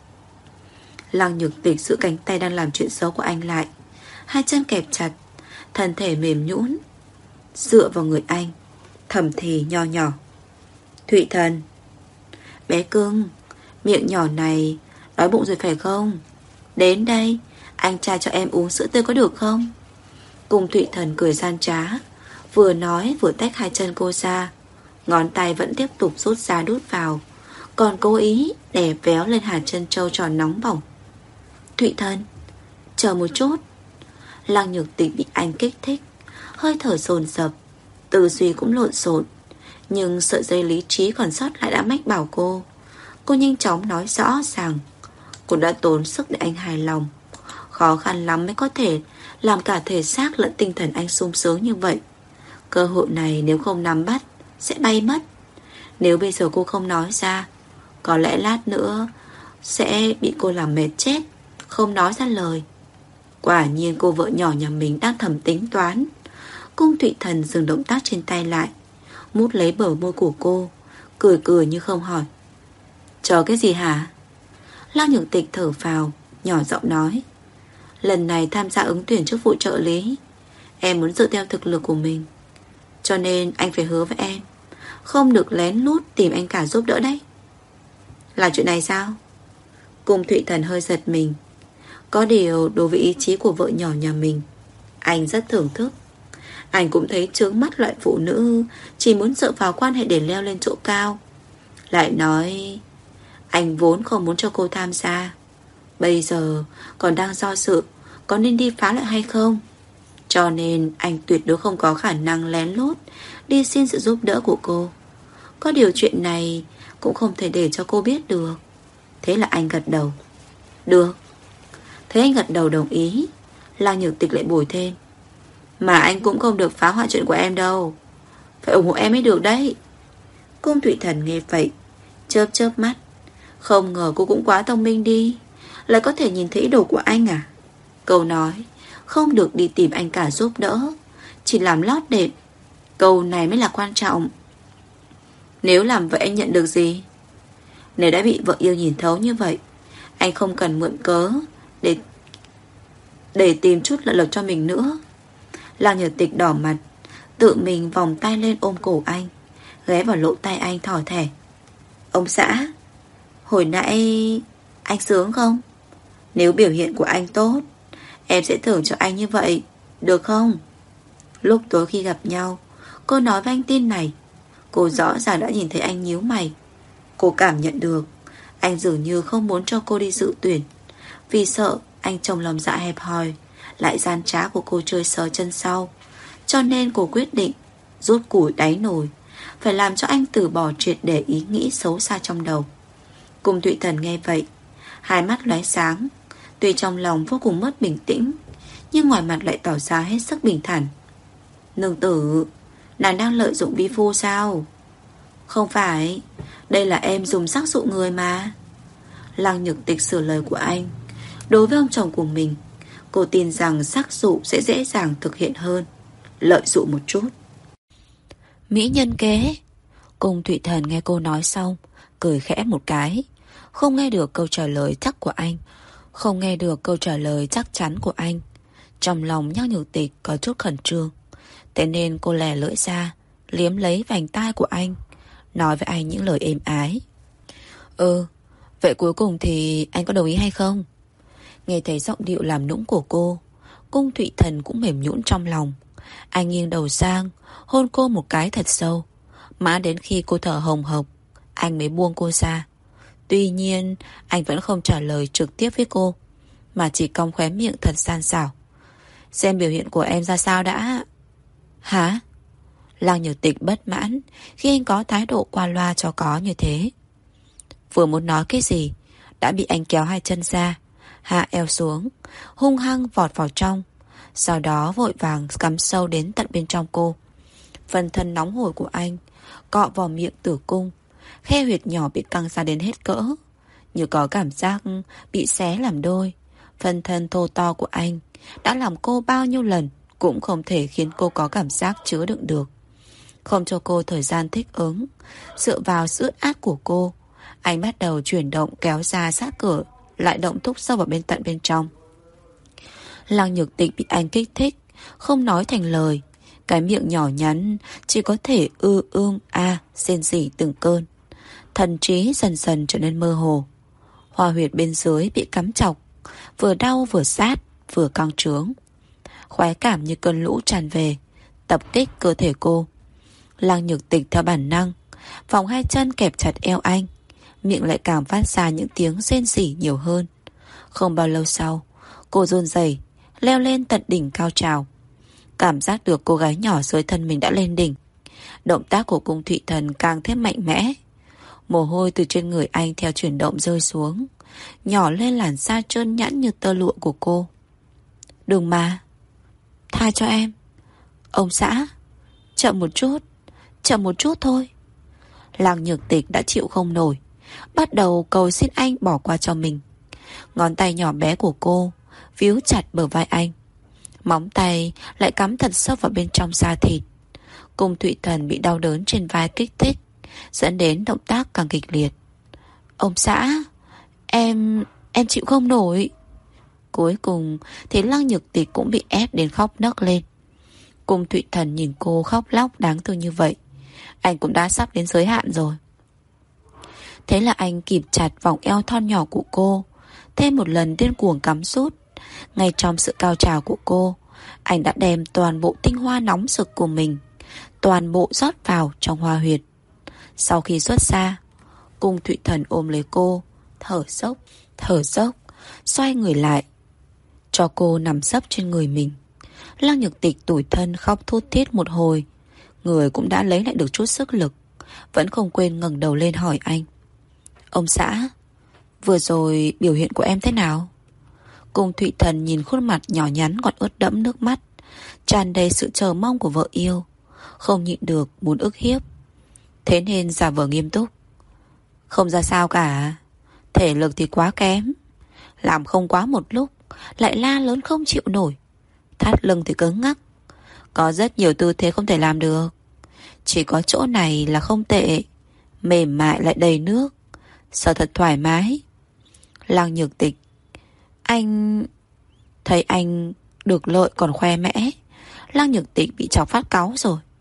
Lăng Nhược Tịch giữ cánh tay đang làm chuyện xấu của anh lại, hai chân kẹp chặt, thân thể mềm nhũn dựa vào người anh, thầm thì nho nhỏ: Thụy Thần, bé Cưng, miệng nhỏ này đói bụng rồi phải không? Đến đây, anh trai cho em uống sữa tươi có được không? Cùng Thụy Thần cười gian trá, vừa nói vừa tách hai chân cô ra. Ngón tay vẫn tiếp tục rút ra đút vào, còn cố ý đè véo lên hạt chân trâu tròn nóng bỏng. Thụy Thần, chờ một chút. Lăng Nhược Tịch bị anh kích thích, hơi thở dồn dập, tư duy cũng lộn xộn. Nhưng sợi dây lý trí còn sót lại đã mách bảo cô. Cô nhanh chóng nói rõ rằng cô đã tốn sức để anh hài lòng. Khó khăn lắm mới có thể làm cả thể xác lẫn tinh thần anh sung sướng như vậy. Cơ hội này nếu không nắm bắt sẽ bay mất. Nếu bây giờ cô không nói ra, có lẽ lát nữa sẽ bị cô làm mệt chết, không nói ra lời. Quả nhiên cô vợ nhỏ nhà mình đang thầm tính toán. Cung Thụy Thần dừng động tác trên tay lại, mút lấy bờ môi của cô, cười cười như không hỏi: Chờ cái gì hả? Lăng Nhược Tịch thở phào, nhỏ giọng nói: Lần này tham gia ứng tuyển chức vụ trợ lý, em muốn dựa theo thực lực của mình, cho nên anh phải hứa với em không được lén lút tìm anh cả giúp đỡ đấy. Là chuyện này sao? Cung Thụy Thần hơi giật mình. Có điều đối với ý chí của vợ nhỏ nhà mình, anh rất thưởng thức. Anh cũng thấy chướng mắt loại phụ nữ chỉ muốn dựa vào quan hệ để leo lên chỗ cao. Lại nói anh vốn không muốn cho cô tham gia, bây giờ còn đang do dự có nên đi phá lại hay không. Cho nên anh tuyệt đối không có khả năng lén lút đi xin sự giúp đỡ của cô. Có điều chuyện này cũng không thể để cho cô biết được. Thế là anh gật đầu. Được. Thế anh gật đầu đồng ý, Lăng Nhược Tịch lại bồi thêm: Mà anh cũng không được phá hoại chuyện của em đâu, phải ủng hộ em mới được đấy. Cung Thụy Thần nghe vậy chớp chớp mắt. Không ngờ cô cũng quá thông minh đi, lại có thể nhìn thấy ý đồ của anh à. Câu nói không được đi tìm anh cả giúp đỡ chỉ làm lót đệm, câu này mới là quan trọng. Nếu làm vậy anh nhận được gì? Nếu đã bị vợ yêu nhìn thấu như vậy, anh không cần mượn cớ để tìm chút lợi lực cho mình nữa. Lăng Nhược Tịch đỏ mặt, tự mình vòng tay lên ôm cổ anh, ghé vào lỗ tai anh thỏ thẻ. Ông xã, hồi nãy anh sướng không? Nếu biểu hiện của anh tốt, em sẽ thưởng cho anh như vậy, được không? Lúc tối khi gặp nhau, cô nói với anh tin này. Cô rõ ràng đã nhìn thấy anh nhíu mày. Cô cảm nhận được anh dường như không muốn cho cô đi dự tuyển, vì sợ anh trong lòng dạ hẹp hòi lại gian trá của cô chơi sờ chân sau. Cho nên cô quyết định rút củi đáy nồi, phải làm cho anh từ bỏ triệt để ý nghĩ xấu xa trong đầu. Cung Thụy Thần nghe vậy, hai mắt lóe sáng. Tuy trong lòng vô cùng mất bình tĩnh, nhưng ngoài mặt lại tỏ ra hết sức bình thản. Nương tử, nàng đang lợi dụng vi phu sao? Không phải, đây là em dùng sắc dụ người mà. Lăng Nhược Tịch sửa lời của anh. Đối với ông chồng của mình, cô tin rằng sắc dụ sẽ dễ dàng thực hiện hơn lợi dụng một chút. Mỹ nhân kế. Cung Thụy Thần nghe cô nói xong, cười khẽ một cái. Không nghe được câu trả lời chắc của anh, không nghe được câu trả lời chắc chắn của anh. Trong lòng Lăng Nhược Tịch có chút khẩn trương, thế nên cô lè lưỡi ra, liếm lấy vành tai của anh, nói với anh những lời êm ái. Vậy cuối cùng thì anh có đồng ý hay không? Nghe thấy giọng điệu làm nũng của cô, Cung Thụy Thần cũng mềm nhũn trong lòng. Anh nghiêng đầu sang, hôn cô một cái thật sâu. Mãi đến khi cô thở hồng hộc, anh mới buông cô ra. Tuy nhiên, anh vẫn không trả lời trực tiếp với cô, mà chỉ cong khóe miệng thật gian xảo. Xem biểu hiện của em ra sao đã. Hả? Lăng Nhược Tịch bất mãn khi anh có thái độ qua loa cho có như thế. Vừa muốn nói cái gì, đã bị anh kéo hai chân ra, hạ eo xuống, hung hăng vọt vào trong. Sau đó vội vàng cắm sâu đến tận bên trong cô. Phần thân nóng hổi của anh cọ vào miệng tử cung, khe huyệt nhỏ bị căng ra đến hết cỡ, như có cảm giác bị xé làm đôi. Phần thân thô to của anh đã làm cô bao nhiêu lần cũng không thể khiến cô có cảm giác chứa đựng được. Không cho cô thời gian thích ứng, dựa vào sự ướt át của cô, anh bắt đầu chuyển động kéo ra sát cửa, lại động thúc sâu vào bên tận bên trong. Lăng Nhược Tịch bị anh kích thích, không nói thành lời. Cái miệng nhỏ nhắn chỉ có thể rên rỉ từng cơn. Thần trí dần dần trở nên mơ hồ. Hoa huyệt bên dưới bị cắm chọc, vừa đau vừa sát, vừa căng trướng. Khoái cảm như cơn lũ tràn về, tập kích cơ thể cô. Lăng Nhược Tịch theo bản năng vòng hai chân kẹp chặt eo anh, miệng lại càng phát ra những tiếng rên rỉ nhiều hơn. Không bao lâu sau, cô run rẩy leo lên tận đỉnh cao trào. Cảm giác được cô gái nhỏ dưới thân mình đã lên đỉnh. Động tác của Cung Thụy Thần càng thêm mạnh mẽ. Mồ hôi từ trên người anh theo chuyển động rơi xuống, nhỏ lên làn da trơn nhẵn như tơ lụa của cô. Đừng mà, tha cho em. Ông xã, chậm một chút thôi. Lăng Nhược Tịch đã chịu không nổi, bắt đầu cầu xin anh bỏ qua cho mình. Ngón tay nhỏ bé của cô víu chặt bờ vai anh, móng tay lại cắm thật sâu vào bên trong da thịt. Cung Thụy Thần bị đau đớn trên vai kích thích, dẫn đến động tác càng kịch liệt. Ông xã, em chịu không nổi. Cuối cùng thì Lăng Nhược Tịch cũng bị ép đến khóc nấc lên. Cung Thụy Thần nhìn cô khóc lóc đáng thương như vậy, anh cũng đã sắp đến giới hạn rồi. Thế là anh kịp chặt vòng eo thon nhỏ của cô, thêm một lần điên cuồng cắm sút. Ngay trong sự cao trào của cô, anh đã đem toàn bộ tinh hoa nóng sực của mình toàn bộ rót vào trong hoa huyệt. Sau khi xuất ra, Cung Thụy Thần ôm lấy cô, thở dốc, xoay người lại, cho cô nằm sấp trên người mình. Lăng Nhược Tịch tủi thân khóc thút thít một hồi, người cũng đã lấy lại được chút sức lực, vẫn không quên ngẩng đầu lên hỏi anh. Ông xã, vừa rồi biểu hiện của em thế nào? Cung Thụy Thần nhìn khuôn mặt nhỏ nhắn còn ướt đẫm nước mắt, tràn đầy sự chờ mong của vợ yêu, không nhịn được muốn ức hiếp, thế nên giả vờ nghiêm túc. Không ra sao cả, thể lực thì quá kém, làm không quá một lúc lại la lớn không chịu nổi, thắt lưng thì cứng ngắc, có rất nhiều tư thế không thể làm được, chỉ có chỗ này là không tệ, mềm mại lại đầy nước, sợ thật thoải mái. Lăng Nhược Tịch, anh... Thấy anh được lợi còn khoe mẽ, Lăng Nhược Tịch bị chọc phát cáu rồi.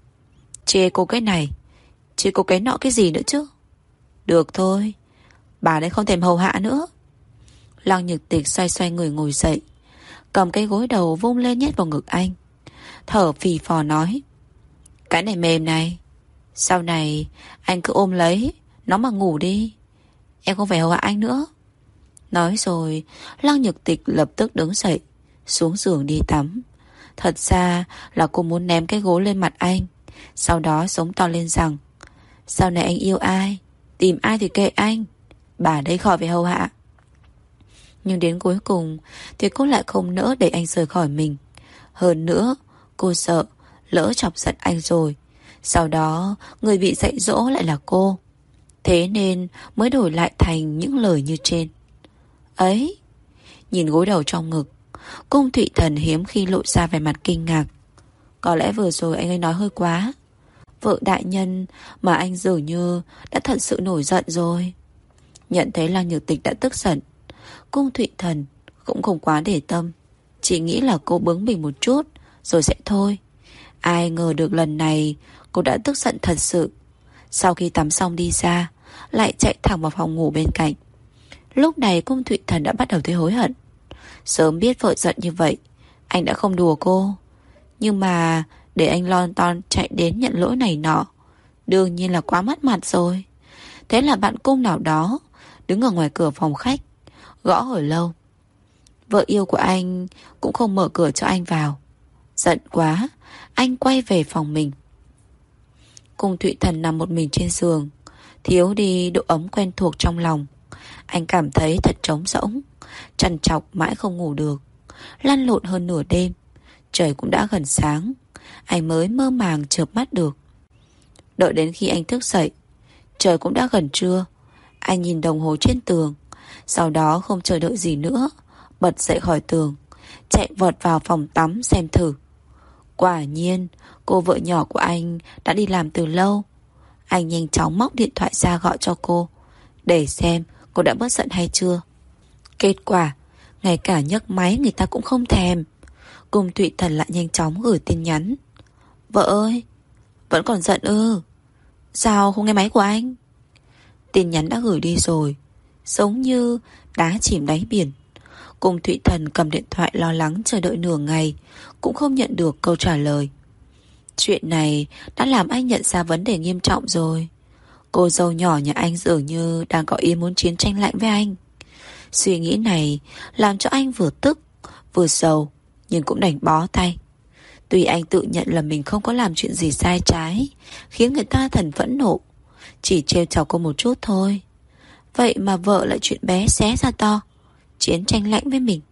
Chê cô cái này, chê cô cái nọ cái gì nữa chứ. Được thôi, bà đây không thèm hầu hạ nữa. Lăng Nhược Tịch xoay xoay người ngồi dậy, cầm cái gối đầu vung lên nhét vào ngực anh, thở phì phò nói: Cái này mềm này, sau này anh cứ ôm lấy nó mà ngủ đi, em không phải hầu hạ anh nữa. Nói rồi Lăng Nhược Tịch lập tức đứng dậy, xuống giường đi tắm. Thật ra là cô muốn ném cái gối lên mặt anh, sau đó sống to lên rằng: Sau này anh yêu ai, tìm ai thì kệ anh, bà đây khỏi phải hầu hạ. Nhưng đến cuối cùng thì cô lại không nỡ để anh rời khỏi mình. Hơn nữa cô sợ lỡ chọc giận anh rồi, sau đó người bị dạy dỗ lại là cô. Thế nên mới đổi lại thành những lời như trên. Ấy, nhìn gối đầu trong ngực, Cung Thụy Thần hiếm khi lộ ra vẻ mặt kinh ngạc. Có lẽ vừa rồi anh ấy nói hơi quá. Vợ đại nhân mà anh dường như đã thật sự nổi giận rồi. Nhận thấy Lăng Nhược Tịch đã tức giận, Cung Thụy Thần cũng không quá để tâm, chỉ nghĩ là cô bướng bỉnh một chút rồi sẽ thôi. Ai ngờ được lần này cô đã tức giận thật sự. Sau khi tắm xong đi ra, lại chạy thẳng vào phòng ngủ bên cạnh. Lúc này Cung Thụy Thần đã bắt đầu thấy hối hận. Sớm biết vợ giận như vậy, anh đã không đùa cô. Nhưng mà để anh lon ton chạy đến nhận lỗi này nọ, đương nhiên là quá mất mặt rồi. Thế là bạn Cung nào đó đứng ở ngoài cửa phòng khách, gõ hồi lâu. Vợ yêu của anh cũng không mở cửa cho anh vào. Giận quá, anh quay về phòng mình. Cung Thụy Thần nằm một mình trên giường, thiếu đi độ ấm quen thuộc trong lòng. Anh cảm thấy thật trống rỗng, trằn trọc mãi không ngủ được. Lăn lộn hơn nửa đêm, trời cũng đã gần sáng, anh mới mơ màng chợp mắt được. Đợi đến khi anh thức dậy, trời cũng đã gần trưa. Anh nhìn đồng hồ trên tường, sau đó không chờ đợi gì nữa, bật dậy khỏi tường, chạy vọt vào phòng tắm xem thử. Quả nhiên cô vợ nhỏ của anh đã đi làm từ lâu. Anh nhanh chóng móc điện thoại ra gọi cho cô, để xem cô đã bớt giận hay chưa. Kết quả ngay cả nhấc máy người ta cũng không thèm. Cung Thụy Thần lại nhanh chóng gửi tin nhắn: Vợ ơi, vẫn còn giận ư? Sao không nghe máy của anh? Tin nhắn đã gửi đi rồi, giống như đá chìm đáy biển. Cung Thụy Thần cầm điện thoại lo lắng chờ đợi nửa ngày, cũng không nhận được câu trả lời. Chuyện này đã làm anh nhận ra vấn đề nghiêm trọng rồi. Cô dâu nhỏ nhà anh dường như đang có ý muốn chiến tranh lạnh với anh. Suy nghĩ này làm cho anh vừa tức vừa sầu, nhưng cũng đành bó tay. Tuy anh tự nhận là mình không có làm chuyện gì sai trái, khiến người ta thần phẫn nộ, chỉ trêu chọc cô một chút thôi. Vậy mà vợ lại chuyện bé xé ra to, chiến tranh lạnh với mình.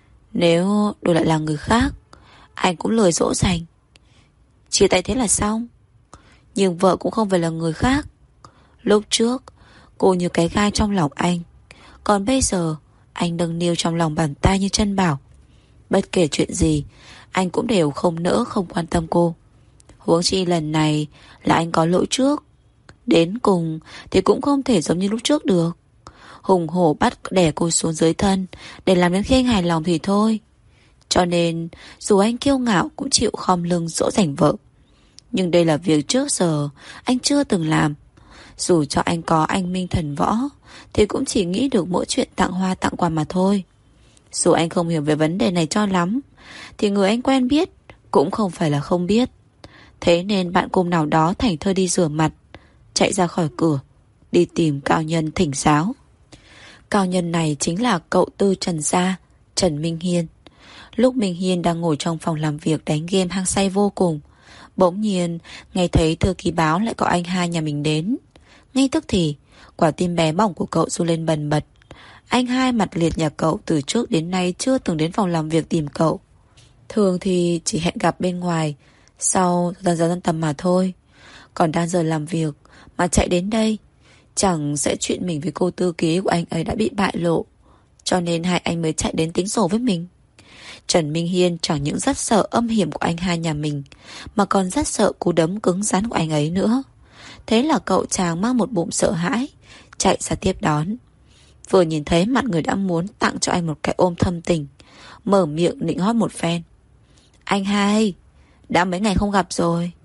Nếu đổi lại là người khác, anh cũng lười dỗ dành, chia tay thế là xong. Nhưng vợ cũng không phải là người khác. Lúc trước cô như cái gai trong lòng anh, còn bây giờ anh nâng niu trong lòng bàn tay như chân bảo. Bất kể chuyện gì, anh cũng đều không nỡ không quan tâm cô. Huống chi lần này là anh có lỗi trước, đến cùng thì cũng không thể giống như lúc trước được. Hùng hổ bắt đè cô xuống dưới thân để làm đến khi anh hài lòng thì thôi. Cho nên dù anh kiêu ngạo cũng chịu khom lưng dỗ dành vợ. Nhưng đây là việc trước giờ anh chưa từng làm. Dù cho anh có anh minh thần võ thì cũng chỉ nghĩ được mỗi chuyện tặng hoa tặng quà mà thôi. Dù anh không hiểu về vấn đề này cho lắm, thì người anh quen biết cũng không phải là không biết. Thế nên bạn cùng nào đó thảnh thơi đi rửa mặt, chạy ra khỏi cửa, đi tìm cao nhân thỉnh giáo. Cao nhân này chính là cậu tư Trần gia, Trần Minh Hiên. Lúc Minh Hiên đang ngồi trong phòng làm việc đánh game hăng say vô cùng, bỗng nhiên nghe thấy thư ký báo lại có anh hai nhà mình đến. Ngay tức thì quả tim bé bỏng của cậu du lên bần bật. Anh hai mặt liệt nhà cậu từ trước đến nay chưa từng đến phòng làm việc tìm cậu. Thường thì chỉ hẹn gặp bên ngoài sau giờ tan tầm mà thôi. Còn đang giờ làm việc mà chạy đến đây, chẳng sẽ chuyện mình với cô tư ký của anh ấy đã bị bại lộ, cho nên hai anh mới chạy đến tính sổ với mình. Trần Minh Hiên chẳng những rất sợ âm hiểm của anh hai nhà mình, mà còn rất sợ cú đấm cứng rắn của anh ấy nữa. Thế là cậu chàng mang một bụng sợ hãi chạy ra tiếp đón. Vừa nhìn thấy mặt người đã muốn tặng cho anh một cái ôm thâm tình, mở miệng nịnh hót một phen. Anh hai, đã mấy ngày không gặp rồi,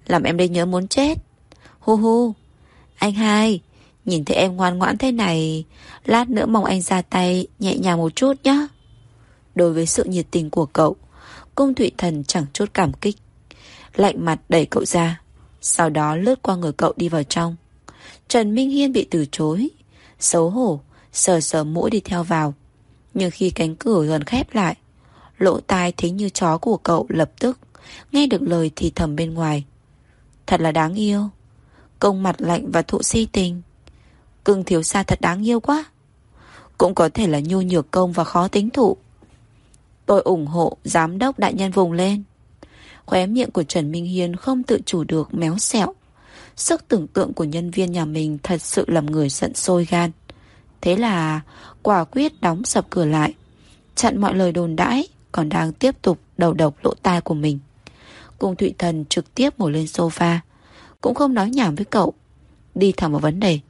làm em đây nhớ muốn chết. Hu hu. Anh hai, nhìn thấy em ngoan ngoãn thế này, lát nữa mong anh ra tay nhẹ nhàng một chút nhé. Đối với sự nhiệt tình của cậu, Cung Thụy Thần chẳng chút cảm kích, lạnh mặt đẩy cậu ra, sau đó lướt qua người cậu đi vào trong. Trần Minh Hiên bị từ chối, xấu hổ, sờ sờ mũi đi theo vào. Nhưng khi cánh cửa gần khép lại, lỗ tai thính như chó của cậu lập tức nghe được lời thì thầm bên ngoài. Thật là đáng yêu. Công mặt lạnh và thụ si tình. Cưng thiếu gia thật đáng yêu quá. Cũng có thể là nhu nhược công và khó tính thụ. Tôi ủng hộ giám đốc đại nhân vùng lên. Khóe miệng của Trần Minh Hiên không tự chủ được méo xẹo. Sức tưởng tượng của nhân viên nhà mình thật sự làm người giận sôi gan. Thế là quả quyết đóng sập cửa lại, chặn mọi lời đồn đãi còn đang tiếp tục đầu độc lỗ tai của mình. Cung Thụy Thần trực tiếp ngồi lên sofa, cũng không nói nhảm với cậu, đi thẳng vào vấn đề.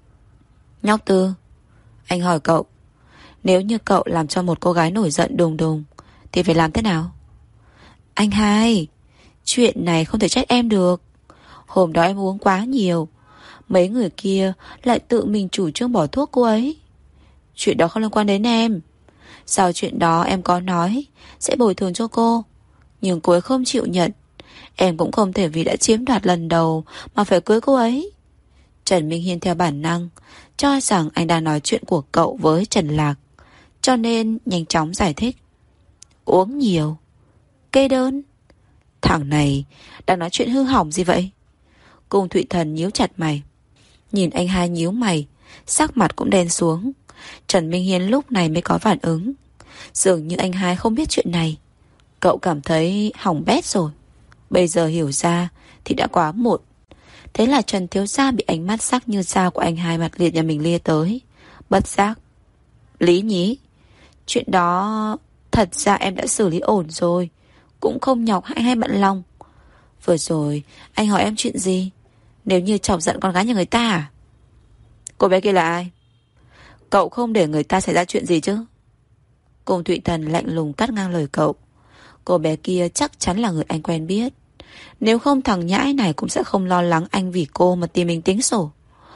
Nhóc Tư, anh hỏi cậu, nếu như cậu làm cho một cô gái nổi giận đùng đùng thì phải làm thế nào? Anh hai, chuyện này không thể trách em được. Hôm đó em uống quá nhiều, mấy người kia lại tự mình chủ trương bỏ thuốc cô ấy. Chuyện đó không liên quan đến em. Sau chuyện đó em có nói sẽ bồi thường cho cô, nhưng cô ấy không chịu nhận. Em cũng không thể vì đã chiếm đoạt lần đầu mà phải cưới cô ấy. Trần Minh Hiên theo bản năng cho rằng anh đang nói chuyện của cậu với Trần Lạc, cho nên nhanh chóng giải thích. Uống nhiều, kê đơn. Thằng này đang nói chuyện hư hỏng gì vậy? Cung Thụy Thần nhíu chặt mày. Nhìn anh hai nhíu mày, sắc mặt cũng đen xuống. Trần Minh Hiên lúc này mới có phản ứng. Dường như anh hai không biết chuyện này. Cậu cảm thấy hỏng bét rồi. Bây giờ hiểu ra thì đã quá muộn. Thế là Trần thiếu gia bị ánh mắt sắc như dao của anh hai mặt liệt nhà mình lia tới. Bất giác. Lý nhí, chuyện đó thật ra em đã xử lý ổn rồi, cũng không nhọc anh hai bận lòng. Vừa rồi anh hỏi em chuyện gì? Nếu như chọc giận con gái nhà người ta à? Cô bé kia là ai? Cậu không để người ta xảy ra chuyện gì chứ? Cung Thụy Thần lạnh lùng cắt ngang lời cậu. Cô bé kia chắc chắn là người anh quen biết. Nếu không thằng nhãi này cũng sẽ không lo lắng anh vì cô mà tìm mình tính sổ.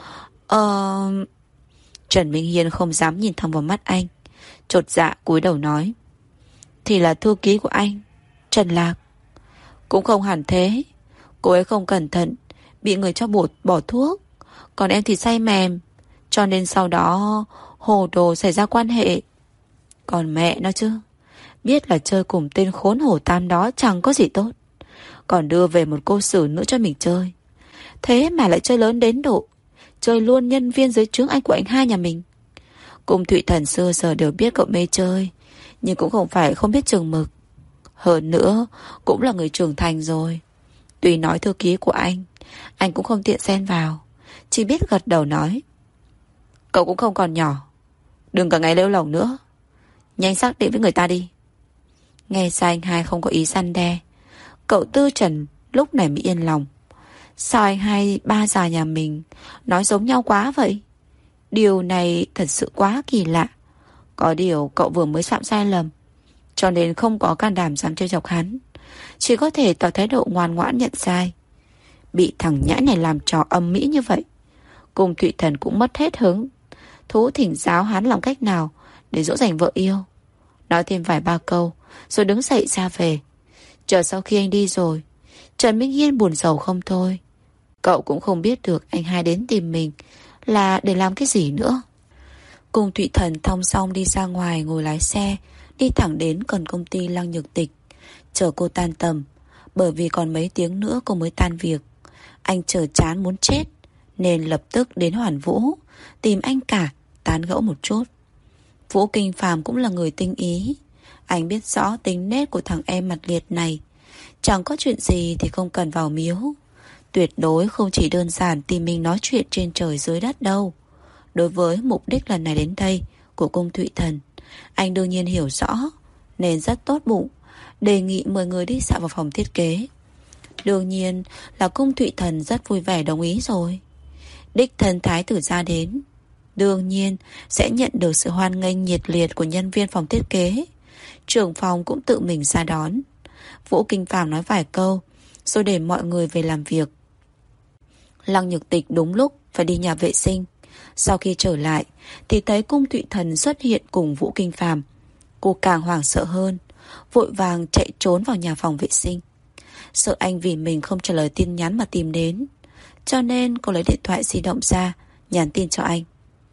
Trần Minh Hiên không dám nhìn thẳng vào mắt anh, chột dạ cúi đầu nói. Thì là thư ký của anh, Trần Lạc. Cũng không hẳn thế. Cô ấy không cẩn thận, bị người cho bỏ thuốc. Còn em thì say mềm, cho nên sau đó hồ đồ xảy ra quan hệ. Còn mẹ nó chứ, biết là chơi cùng tên khốn hổ tam đó chẳng có gì tốt, còn đưa về một cô xử nữa cho mình chơi. Thế mà lại chơi lớn đến độ chơi luôn nhân viên dưới trướng anh của anh hai nhà mình. Cung Thụy Thần xưa giờ đều biết cậu mê chơi, nhưng cũng không phải không biết chừng mực. Hơn nữa cũng là người trưởng thành rồi. Tuy nói thư ký của anh cũng không tiện xen vào, chỉ biết gật đầu nói. Cậu cũng không còn nhỏ, đừng cả ngày lêu lỏng nữa, nhanh xác định với người ta đi. Nghe ra anh hai không có ý răn đe, cậu Tư Trần lúc này mới yên lòng. Sao anh hai ba già nhà mình nói giống nhau quá vậy? Điều này thật sự quá kỳ lạ. Có điều cậu vừa mới phạm sai lầm, cho nên không có can đảm dám trêu chọc hắn, chỉ có thể tỏ thái độ ngoan ngoãn nhận sai. Bị thằng nhãi này làm trò âm mỹ như vậy, Cung Thụy Thần cũng mất hết hứng, thú thỉnh giáo hắn làm cách nào để dỗ dành vợ yêu. Nói thêm vài ba câu rồi đứng dậy ra về. Chờ sau khi anh đi rồi, Trần Minh Hiên buồn rầu không thôi. Cậu cũng không biết được anh hai đến tìm mình là để làm cái gì nữa. Cung Thụy Thần thong song đi ra ngoài ngồi lái xe, đi thẳng đến gần công ty Lăng Nhược Tịch, chờ cô tan tầm, bởi vì còn mấy tiếng nữa cô mới tan việc. Anh chờ chán muốn chết, nên lập tức đến Hoàn Vũ, tìm anh cả, tán gẫu một chút. Vũ Kinh Phàm cũng là người tinh ý. Anh biết rõ tính nết của thằng em mặt liệt này. Chẳng có chuyện gì thì không cần vào miếu. Tuyệt đối không chỉ đơn giản tìm mình nói chuyện trên trời dưới đất đâu. Đối với mục đích lần này đến đây của Cung Thụy Thần, anh đương nhiên hiểu rõ, nên rất tốt bụng đề nghị mời người đi dạo vào phòng thiết kế. Đương nhiên là Cung Thụy Thần rất vui vẻ đồng ý rồi. Đích thân thái tử ra đến, đương nhiên sẽ nhận được sự hoan nghênh nhiệt liệt của nhân viên phòng thiết kế. Trưởng phòng cũng tự mình ra đón. Vũ Kinh Phàm nói vài câu rồi để mọi người về làm việc. Lăng Nhược Tịch đúng lúc phải đi nhà vệ sinh. Sau khi trở lại thì thấy Cung Thụy Thần xuất hiện cùng Vũ Kinh Phàm. Cô càng hoảng sợ hơn, vội vàng chạy trốn vào nhà phòng vệ sinh. Sợ anh vì mình không trả lời tin nhắn mà tìm đến, cho nên cô lấy điện thoại di động ra, nhắn tin cho anh.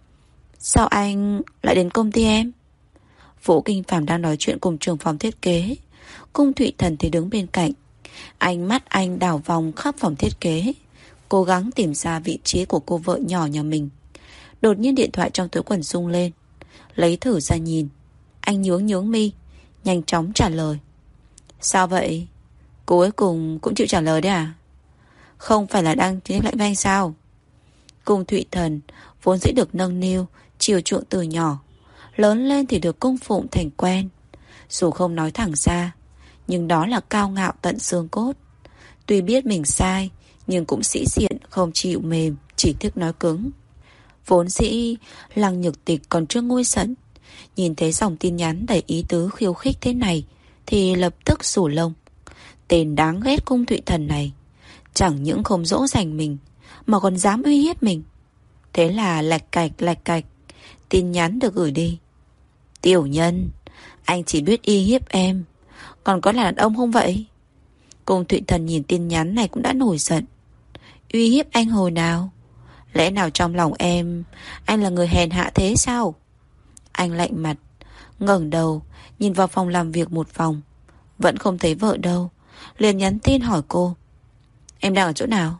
Sao anh lại đến công ty em? Vũ Kinh Phàm đang nói chuyện cùng trưởng phòng thiết kế. Cung Thụy Thần thì đứng bên cạnh. Ánh mắt anh đảo vòng khắp phòng thiết kế, cố gắng tìm ra vị trí của cô vợ nhỏ nhà mình. Đột nhiên điện thoại trong túi quần rung lên. Lấy thử ra nhìn. Anh nhướng nhướng mi, nhanh chóng trả lời. Sao vậy? Cuối cùng cũng chịu trả lời đấy à? Không phải là đang chiến lạnh với anh sao? Cung Thụy Thần vốn dĩ được nâng niu, chiều chuộng từ nhỏ, lớn lên thì được cung phụng thành quen. Dù không nói thẳng ra, nhưng đó là cao ngạo tận xương cốt. Tuy biết mình sai, nhưng cũng sĩ diện, không chịu mềm, chỉ thích nói cứng. Vốn dĩ Lăng Nhược Tịch còn chưa nguôi giận, nhìn thấy dòng tin nhắn đầy ý tứ khiêu khích thế này thì lập tức rủ lông. Tên đáng ghét Cung Thụy Thần này chẳng những không dỗ dành mình mà còn dám uy hiếp mình. Thế là lạch cạch tin nhắn được gửi đi. Tiểu nhân, anh chỉ biết uy hiếp em, còn có là đàn ông không vậy? Cung Thụy Thần nhìn tin nhắn này cũng đã nổi giận. Uy hiếp anh hồi nào? Lẽ nào trong lòng em anh là người hèn hạ thế sao? Anh lạnh mặt, ngẩng đầu nhìn vào phòng làm việc một vòng, vẫn không thấy vợ đâu, liền nhắn tin hỏi cô. Em đang ở chỗ nào?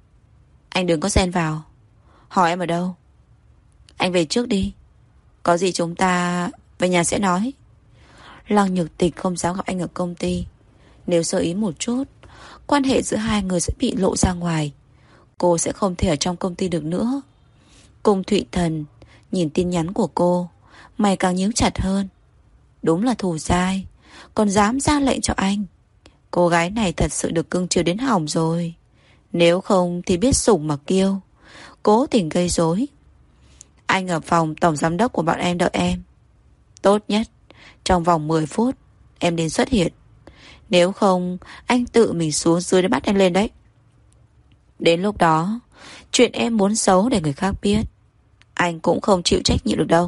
Anh đừng có xen vào. Hỏi em ở đâu? Anh về trước đi, có gì chúng ta về nhà sẽ nói. Lăng Nhược Tịch không dám gặp anh ở công ty. Nếu sơ ý một chút, quan hệ giữa hai người sẽ bị lộ ra ngoài. Cô sẽ không thể ở trong công ty được nữa. Cung Thụy Thần nhìn tin nhắn của cô, mày càng nhíu chặt hơn. Đúng là thù dai, còn dám ra lệnh cho anh. Cô gái này thật sự được cưng chiều đến hỏng rồi. Nếu không thì biết sủng mà kêu, cố tình gây rối. Anh ở phòng tổng giám đốc của bọn em đợi em. Tốt nhất trong vòng 10 phút em đến xuất hiện. Nếu không anh tự mình xuống dưới để bắt em lên đấy. Đến lúc đó chuyện em muốn xấu để người khác biết, anh cũng không chịu trách nhiệm được đâu.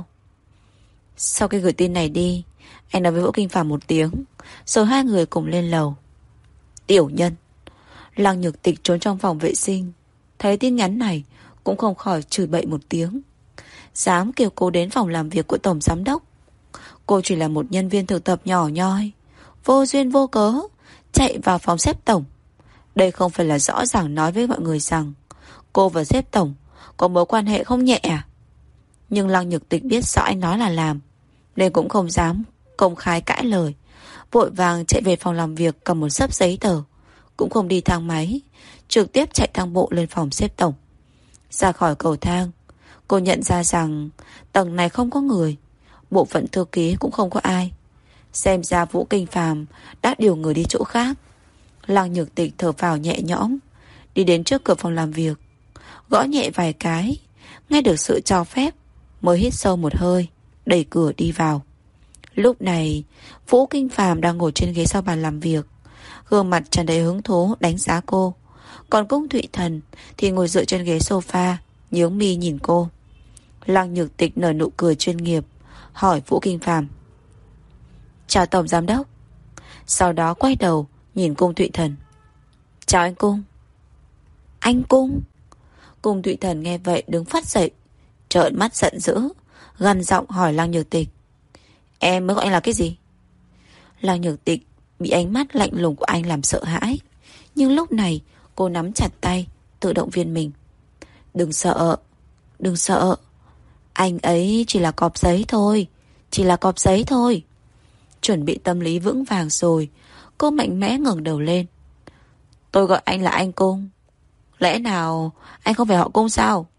Sau khi gửi tin này đi, anh nói với Vũ Kinh Phàm một tiếng, rồi hai người cùng lên lầu. Tiểu nhân. Lăng Nhược Tịch trốn trong phòng vệ sinh, thấy tin nhắn này cũng không khỏi chửi bậy một tiếng. Dám kêu cô đến phòng làm việc của tổng giám đốc. Cô chỉ là một nhân viên thực tập nhỏ nhoi, vô duyên vô cớ chạy vào phòng sếp tổng. Đây không phải là rõ ràng nói với mọi người rằng cô và sếp tổng có mối quan hệ không nhẹ à? Nhưng Lăng Nhược Tịch biết rõ anh nói là làm, nên cũng không dám công khai cãi lời, vội vàng chạy về phòng làm việc cầm một xấp giấy tờ, cũng không đi thang máy, trực tiếp chạy thang bộ lên phòng sếp tổng. Ra khỏi cầu thang, cô nhận ra rằng tầng này không có người, bộ phận thư ký cũng không có ai. Xem ra Vũ Kinh Phàm đã điều người đi chỗ khác. Lăng Nhược Tịch thở phào nhẹ nhõm, đi đến trước cửa phòng làm việc, gõ nhẹ vài cái, nghe được sự cho phép mới hít sâu một hơi, đẩy cửa đi vào. Lúc này Vũ Kinh Phàm đang ngồi trên ghế sau bàn làm việc, gương mặt tràn đầy hứng thú đánh giá cô. Còn Cung Thụy Thần thì ngồi dựa trên ghế sofa, nhướng mi nhìn cô. Lăng Nhược Tịch nở nụ cười chuyên nghiệp, hỏi Vũ Kinh Phàm. Chào tổng giám đốc. Sau đó quay đầu nhìn Cung Thụy Thần. Chào anh Cung. Anh Cung? Cung Thụy Thần nghe vậy đứng phát dậy, trợn mắt giận dữ, gằn giọng hỏi Lăng Nhược Tịch. Em mới gọi anh là cái gì? Lăng Nhược Tịch bị ánh mắt lạnh lùng của anh làm sợ hãi, nhưng lúc này cô nắm chặt tay, tự động viên mình. Đừng sợ, đừng sợ. Anh ấy chỉ là cọp giấy thôi, chỉ là cọp giấy thôi. Chuẩn bị tâm lý vững vàng rồi, cô mạnh mẽ ngẩng đầu lên. Tôi gọi anh là anh Cung, lẽ nào anh không phải họ Cung sao?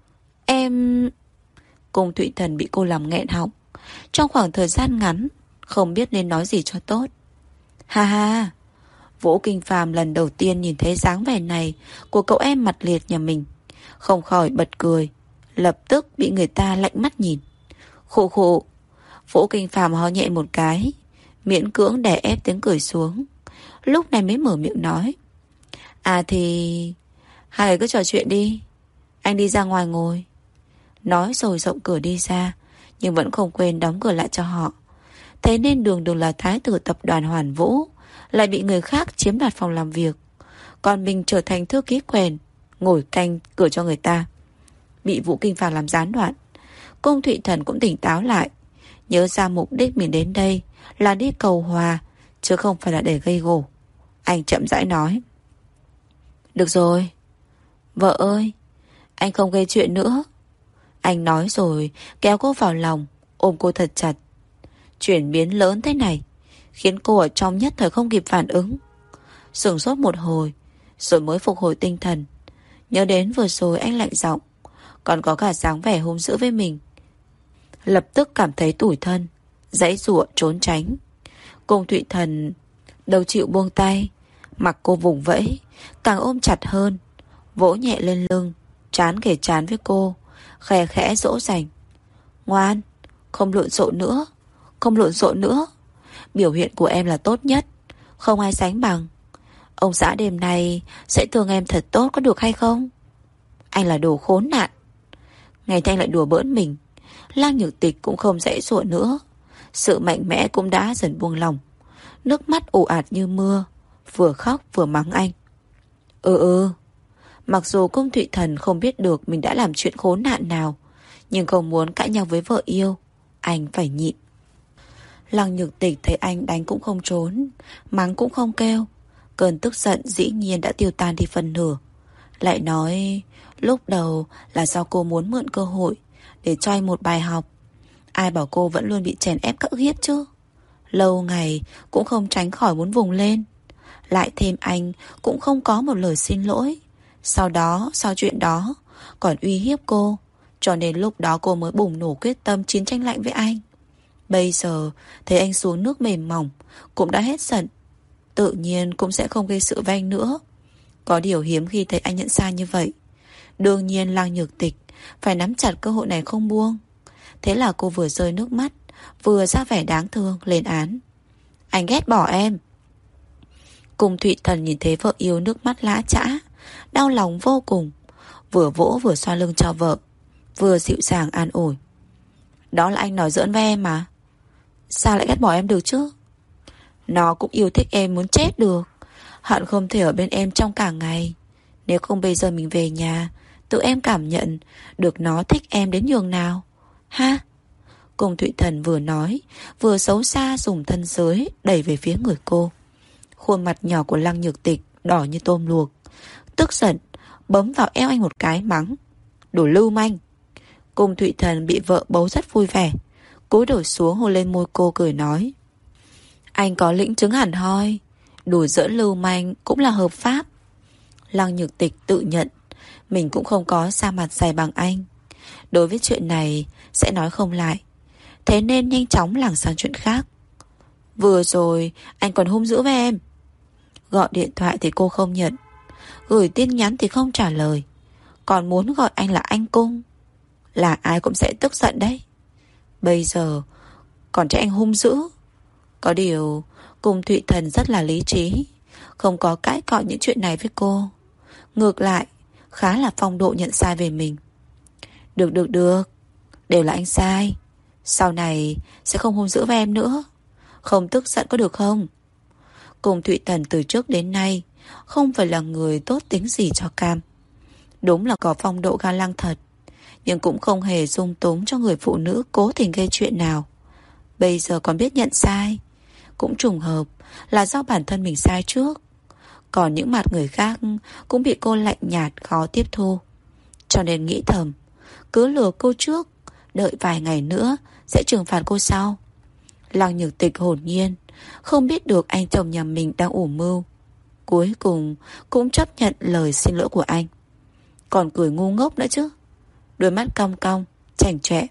Em... Cung Thụy Thần bị cô làm nghẹn họng, trong khoảng thời gian ngắn không biết nên nói gì cho tốt. Ha ha. Vũ Kinh Phàm lần đầu tiên nhìn thấy dáng vẻ này của cậu em mặt liệt nhà mình, không khỏi bật cười, lập tức bị người ta lạnh mắt nhìn. Khụ khụ. Vũ Kinh Phàm ho nhẹ một cái, miễn cưỡng đè ép tiếng cười xuống, lúc này mới mở miệng nói. À thì hai người cứ trò chuyện đi, anh đi ra ngoài ngồi. Nói rồi rộng cửa đi ra, nhưng vẫn không quên đóng cửa lại cho họ. Thế nên đường đường là thái tử tập đoàn Hoàn Vũ lại bị người khác chiếm đoạt phòng làm việc, còn mình trở thành thư ký quèn, ngồi canh cửa cho người ta. Bị Vũ Kinh Phàm làm gián đoạn, Cung Thụy Thần cũng tỉnh táo lại, nhớ ra mục đích mình đến đây là đi cầu hòa, chứ không phải là để gây gổ. Anh chậm rãi nói: Được rồi, vợ ơi, anh không gây chuyện nữa. Anh nói rồi kéo cô vào lòng, ôm cô thật chặt. Chuyển biến lớn thế này khiến cô ở trong nhất thời không kịp phản ứng, sửng sốt một hồi rồi mới phục hồi tinh thần. Nhớ đến vừa rồi anh lạnh giọng, còn có cả dáng vẻ hung dữ với mình, lập tức cảm thấy tủi thân, giãy giụa trốn tránh. Cung Thụy Thần đâu chịu buông tay, mặc cô vùng vẫy, càng ôm chặt hơn, vỗ nhẹ lên lưng, trán kề trán với cô, khẽ khẽ dỗ dành: Ngoan, không lộn xộn nữa, không lộn xộn nữa. Biểu hiện của em là tốt nhất, không ai sánh bằng. Ông xã đêm nay sẽ thương em thật tốt, có được hay không? Anh là đồ khốn nạn. Ngày thanh lại đùa bỡn mình, Lăng Nhược Tịch cũng không dãy dụa nữa, sự mạnh mẽ cũng đã dần buông lỏng. Nước mắt ồ ạt như mưa, vừa khóc vừa mắng anh. Mặc dù Cung Thụy Thần không biết được mình đã làm chuyện khốn nạn nào, nhưng không muốn cãi nhau với vợ yêu, anh phải nhịn. Lăng Nhược Tịch thấy anh đánh cũng không trốn, mắng cũng không kêu, cơn tức giận dĩ nhiên đã tiêu tan đi phần nửa. Lại nói lúc đầu là do cô muốn mượn cơ hội để cho anh một bài học. Ai bảo cô vẫn luôn bị chèn ép cưỡng hiếp chứ. Lâu ngày cũng không tránh khỏi muốn vùng lên. Lại thêm anh cũng không có một lời xin lỗi. Sau đó, sau chuyện đó còn uy hiếp cô, cho nên lúc đó cô mới bùng nổ quyết tâm chiến tranh lạnh với anh. Bây giờ thấy anh xuống nước mềm mỏng, cũng đã hết giận, tự nhiên cũng sẽ không gây sự với anh nữa. Có điều hiếm khi thấy anh nhận sai như vậy. Đương nhiên Lăng Nhược Tịch phải nắm chặt cơ hội này không buông. Thế là cô vừa rơi nước mắt, vừa ra vẻ đáng thương lên án: Anh ghét bỏ em. Cung Thụy Thần nhìn thấy vợ yêu nước mắt lã chã, đau lòng vô cùng, vừa vỗ vừa xoa lưng cho vợ, vừa dịu dàng an ủi: Đó là anh nói giỡn với em mà, sao lại ghét bỏ em được chứ? Nó cũng yêu thích em muốn chết được, hận không thể ở bên em trong cả ngày. Nếu không bây giờ mình về nhà, tự em cảm nhận được nó thích em đến nhường nào. Ha? Cung Thụy Thần vừa nói, vừa xấu xa dùng thân dưới đẩy về phía người cô. Khuôn mặt nhỏ của Lăng Nhược Tịch đỏ như tôm luộc, tức giận bấm vào eo anh một cái mắng: Đồ lưu manh. Cung Thụy Thần bị vợ bấu rất vui vẻ, cúi đầu xuống hôn lên môi cô cười nói: Anh có lĩnh chứng hẳn hoi, đùa giỡn lưu manh cũng là hợp pháp. Lăng Nhược Tịch tự nhận mình cũng không có da mặt dày bằng anh, đối với chuyện này sẽ nói không lại, thế nên nhanh chóng lảng sang chuyện khác. Vừa rồi anh còn hung dữ với em. Gọi điện thoại thì cô không nhận, gửi tin nhắn thì không trả lời, còn muốn gọi anh là anh Cung. Là ai cũng sẽ tức giận đấy. Bây giờ còn trách anh hung dữ. Có điều Cung Thụy Thần rất là lý trí, không có cãi cọ những chuyện này với cô. Ngược lại khá là phong độ nhận sai về mình. Được, đều là anh sai, sau này sẽ không hung dữ với em nữa, không tức giận có được không? Cung Thụy Thần từ trước đến nay không phải là người tốt tính gì cho cam. Đúng là có phong độ ga lăng thật, nhưng cũng không hề dung túng cho người phụ nữ cố tình gây chuyện nào. Bây giờ còn biết nhận sai, cũng trùng hợp là do bản thân mình sai trước. Còn những mặt người khác cũng bị cô lạnh nhạt khó tiếp thu, cho nên nghĩ thầm cứ lừa cô trước, đợi vài ngày nữa sẽ trừng phạt cô sau. Lăng Nhược Tịch hồn nhiên không biết được anh chồng nhà mình đang ủ mưu, cuối cùng cũng chấp nhận lời xin lỗi của anh, còn cười ngu ngốc nữa chứ, đôi mắt cong cong chảnh chọe.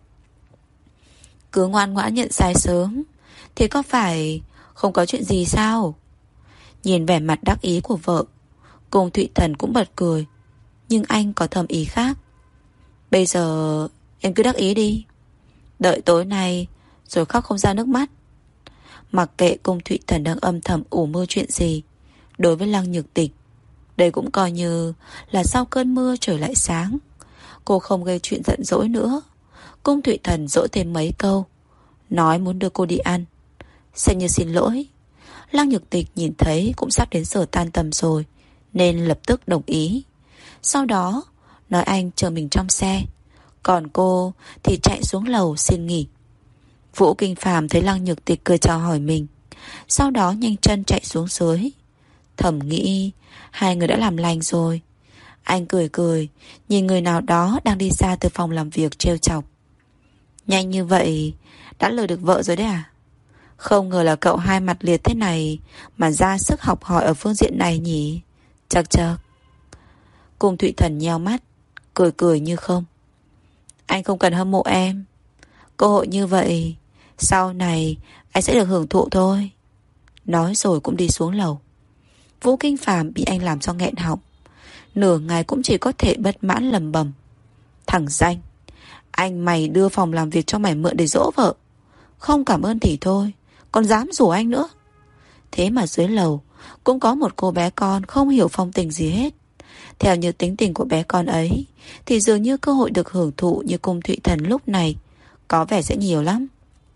Cứ ngoan ngoãn nhận sai sớm thì có phải không có chuyện gì sao? Nhìn vẻ mặt đắc ý của vợ, Cung Thụy Thần cũng bật cười, nhưng anh có thầm ý khác. Bây giờ em cứ đắc ý đi, đợi tối nay rồi khóc không ra nước mắt. Mặc kệ Cung Thụy Thần đang âm thầm ủ mưu chuyện gì, đối với Lăng Nhược Tịch Đây cũng coi như là sau cơn mưa trời lại sáng. Cô không gây chuyện giận dỗi nữa. Cung Thụy Thần dỗ thêm mấy câu, nói muốn đưa cô đi ăn. Xem như xin lỗi. Lăng Nhược Tịch nhìn thấy cũng sắp đến giờ tan tầm rồi, nên lập tức đồng ý. Sau đó nói anh chờ mình trong xe, còn cô thì chạy xuống lầu xin nghỉ. Vũ Kinh Phàm thấy Lăng Nhược Tịch cười chào hỏi mình, sau đó nhanh chân chạy xuống dưới. Thầm nghĩ hai người đã làm lành rồi. Anh cười cười nhìn người nào đó đang đi xa từ phòng làm việc trêu chọc. Nhanh như vậy đã lừa được vợ rồi đấy à? Không ngờ là cậu hai mặt liệt thế này mà ra sức học hỏi ở phương diện này nhỉ. Chật chật. Cung Thụy Thần nheo mắt, cười cười như không. Anh không cần hâm mộ em. Cơ hội như vậy sau này anh sẽ được hưởng thụ thôi. Nói rồi cũng đi xuống lầu. Vũ Kinh Phàm bị anh làm cho nghẹn họng, nửa ngày cũng chỉ có thể bất mãn lầm bầm. Thằng danh, anh mày đưa phòng làm việc cho mày mượn để dỗ vợ, không cảm ơn thì thôi, còn dám rủ anh nữa. Thế mà dưới lầu cũng có một cô bé con không hiểu phong tình gì hết. Theo như tính tình của bé con ấy thì dường như cơ hội được hưởng thụ như Cung Thụy Thần lúc này có vẻ sẽ nhiều lắm.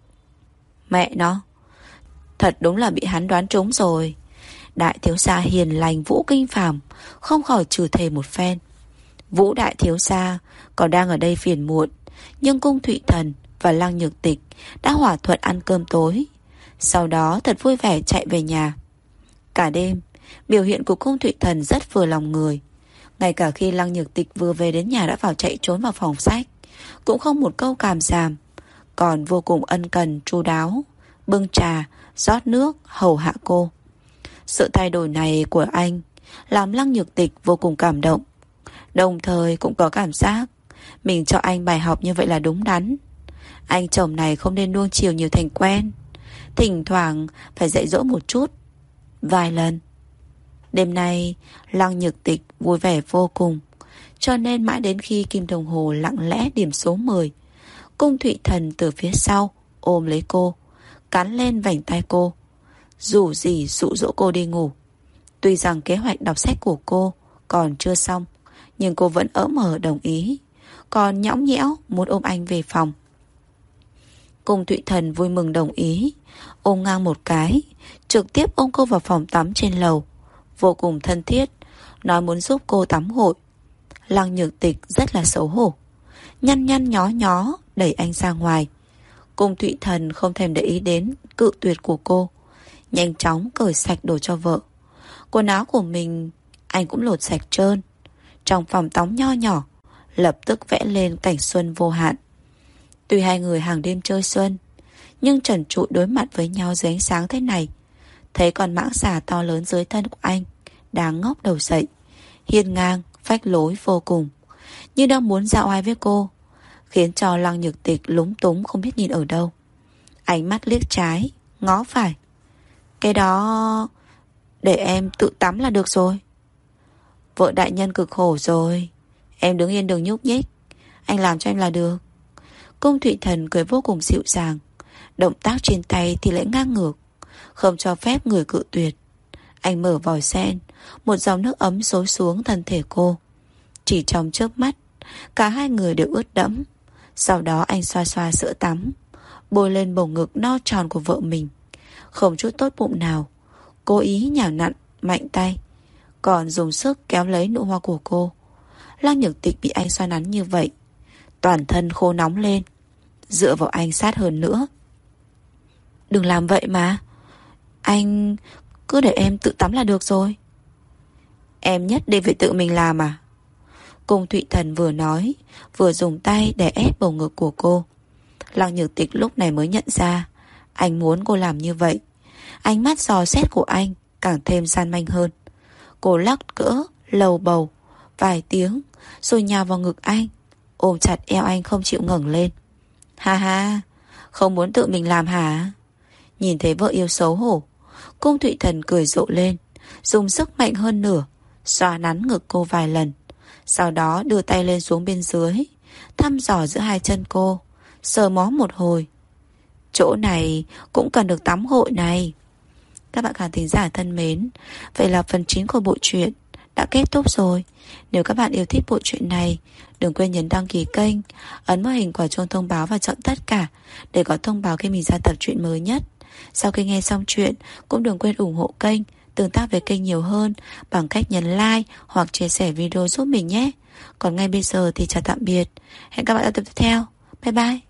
Mẹ nó, thật đúng là bị hắn đoán trúng rồi. Đại thiếu gia hiền lành Vũ Kinh Phàm không khỏi chửi thề một phen. Vũ đại thiếu gia còn đang ở đây phiền muộn, nhưng Cung Thụy Thần và Lăng Nhược Tịch đã hòa thuận ăn cơm tối, sau đó thật vui vẻ chạy về nhà. Cả đêm, biểu hiện của Cung Thụy Thần rất vừa lòng người. Ngay cả khi Lăng Nhược Tịch vừa về đến nhà đã vào chạy trốn vào phòng sách, cũng không một câu càm ràm, còn vô cùng ân cần chu đáo, bưng trà, rót nước, hầu hạ cô. Sự thay đổi này của anh làm Lăng Nhược Tịch vô cùng cảm động, đồng thời cũng có cảm giác mình cho anh bài học như vậy là đúng đắn. Anh chồng này không nên nuông chiều nhiều thành quen, thỉnh thoảng phải dạy dỗ một chút, vài lần. Đêm nay Lăng Nhược Tịch vui vẻ vô cùng, cho nên mãi đến khi kim đồng hồ lặng lẽ điểm số 10, Cung Thụy Thần từ phía sau ôm lấy cô, cắn lên vành tai cô, rủ rỉ dụ dỗ cô đi ngủ. Tuy rằng kế hoạch đọc sách của cô còn chưa xong, nhưng cô vẫn ỡm mở đồng ý, còn nhõng nhẽo muốn ôm anh về phòng. Cung Thụy Thần vui mừng đồng ý, ôm ngang một cái, trực tiếp ôm cô vào phòng tắm trên lầu, vô cùng thân thiết, nói muốn giúp cô tắm gội. Lăng Nhược Tịch rất là xấu hổ, nhăn nhăn nhó nhó đẩy anh ra ngoài. Cung Thụy Thần không thèm để ý đến cự tuyệt của cô, nhanh chóng cởi sạch đồ cho vợ. Quần áo của mình anh cũng lột sạch trơn. Trong phòng tắm nho nhỏ lập tức vẽ lên cảnh xuân vô hạn. Tuy hai người hàng đêm chơi xuân, nhưng trần trụi đối mặt với nhau dưới ánh sáng thế này, thấy con mãng xà to lớn dưới thân của anh đang ngóc đầu dậy, hiên ngang phách lối vô cùng, như đang muốn dạo ai với cô, khiến cho Lăng Nhược Tịch lúng túng không biết nhìn ở đâu. Ánh mắt liếc trái ngó phải. Cái đó để em tự tắm là được rồi. Vợ đại nhân cực khổ rồi, em đứng yên đừng nhúc nhích, anh làm cho em là được. Cung Thụy Thần cười vô cùng dịu dàng, động tác trên tay thì lại ngang ngược, không cho phép người cự tuyệt. Anh mở vòi sen, một dòng nước ấm xối xuống thân thể cô. Chỉ trong chớp mắt, cả hai người đều ướt đẫm. Sau đó anh xoa xoa sữa tắm, bôi lên bầu ngực no tròn của vợ mình, không chút tốt bụng nào, cố ý nhào nặn mạnh tay, còn dùng sức kéo lấy nụ hoa của cô. Lăng Nhược Tịch bị anh xoa nắn như vậy, toàn thân khô nóng lên, dựa vào anh sát hơn nữa. Đừng làm vậy mà, anh cứ để em tự tắm là được rồi. Em nhất định phải tự mình làm à? Cung Thụy Thần vừa nói vừa dùng tay để ép bầu ngực của cô. Lăng Nhược Tịch lúc này mới nhận ra anh muốn cô làm như vậy. Ánh mắt dò xét của anh càng thêm gian manh hơn. Cô lắc cỡ lầu bầu vài tiếng rồi nhào vào ngực anh, ôm chặt eo anh không chịu ngẩng lên. Ha ha, không muốn tự mình làm hả? Nhìn thấy vợ yêu xấu hổ, Cung Thụy Thần cười rộ lên, dùng sức mạnh hơn nửa xoa nắn ngực cô vài lần, sau đó đưa tay lên xuống bên dưới, thăm dò giữa hai chân cô, sờ mó một hồi. Chỗ này cũng cần được tắm gội này. Các bạn khán thính giả thân mến, vậy là phần 9 của bộ truyện đã kết thúc rồi. Nếu các bạn yêu thích bộ truyện này, đừng quên nhấn đăng ký kênh, ấn vào hình quả chuông thông báo và chọn tất cả để có thông báo khi mình ra tập truyện mới nhất. Sau khi nghe xong chuyện, cũng đừng quên ủng hộ kênh, tương tác với kênh nhiều hơn bằng cách nhấn like hoặc chia sẻ video giúp mình nhé. Còn ngay bây giờ thì chào tạm biệt. Hẹn gặp lại ở tập tiếp theo. Bye bye.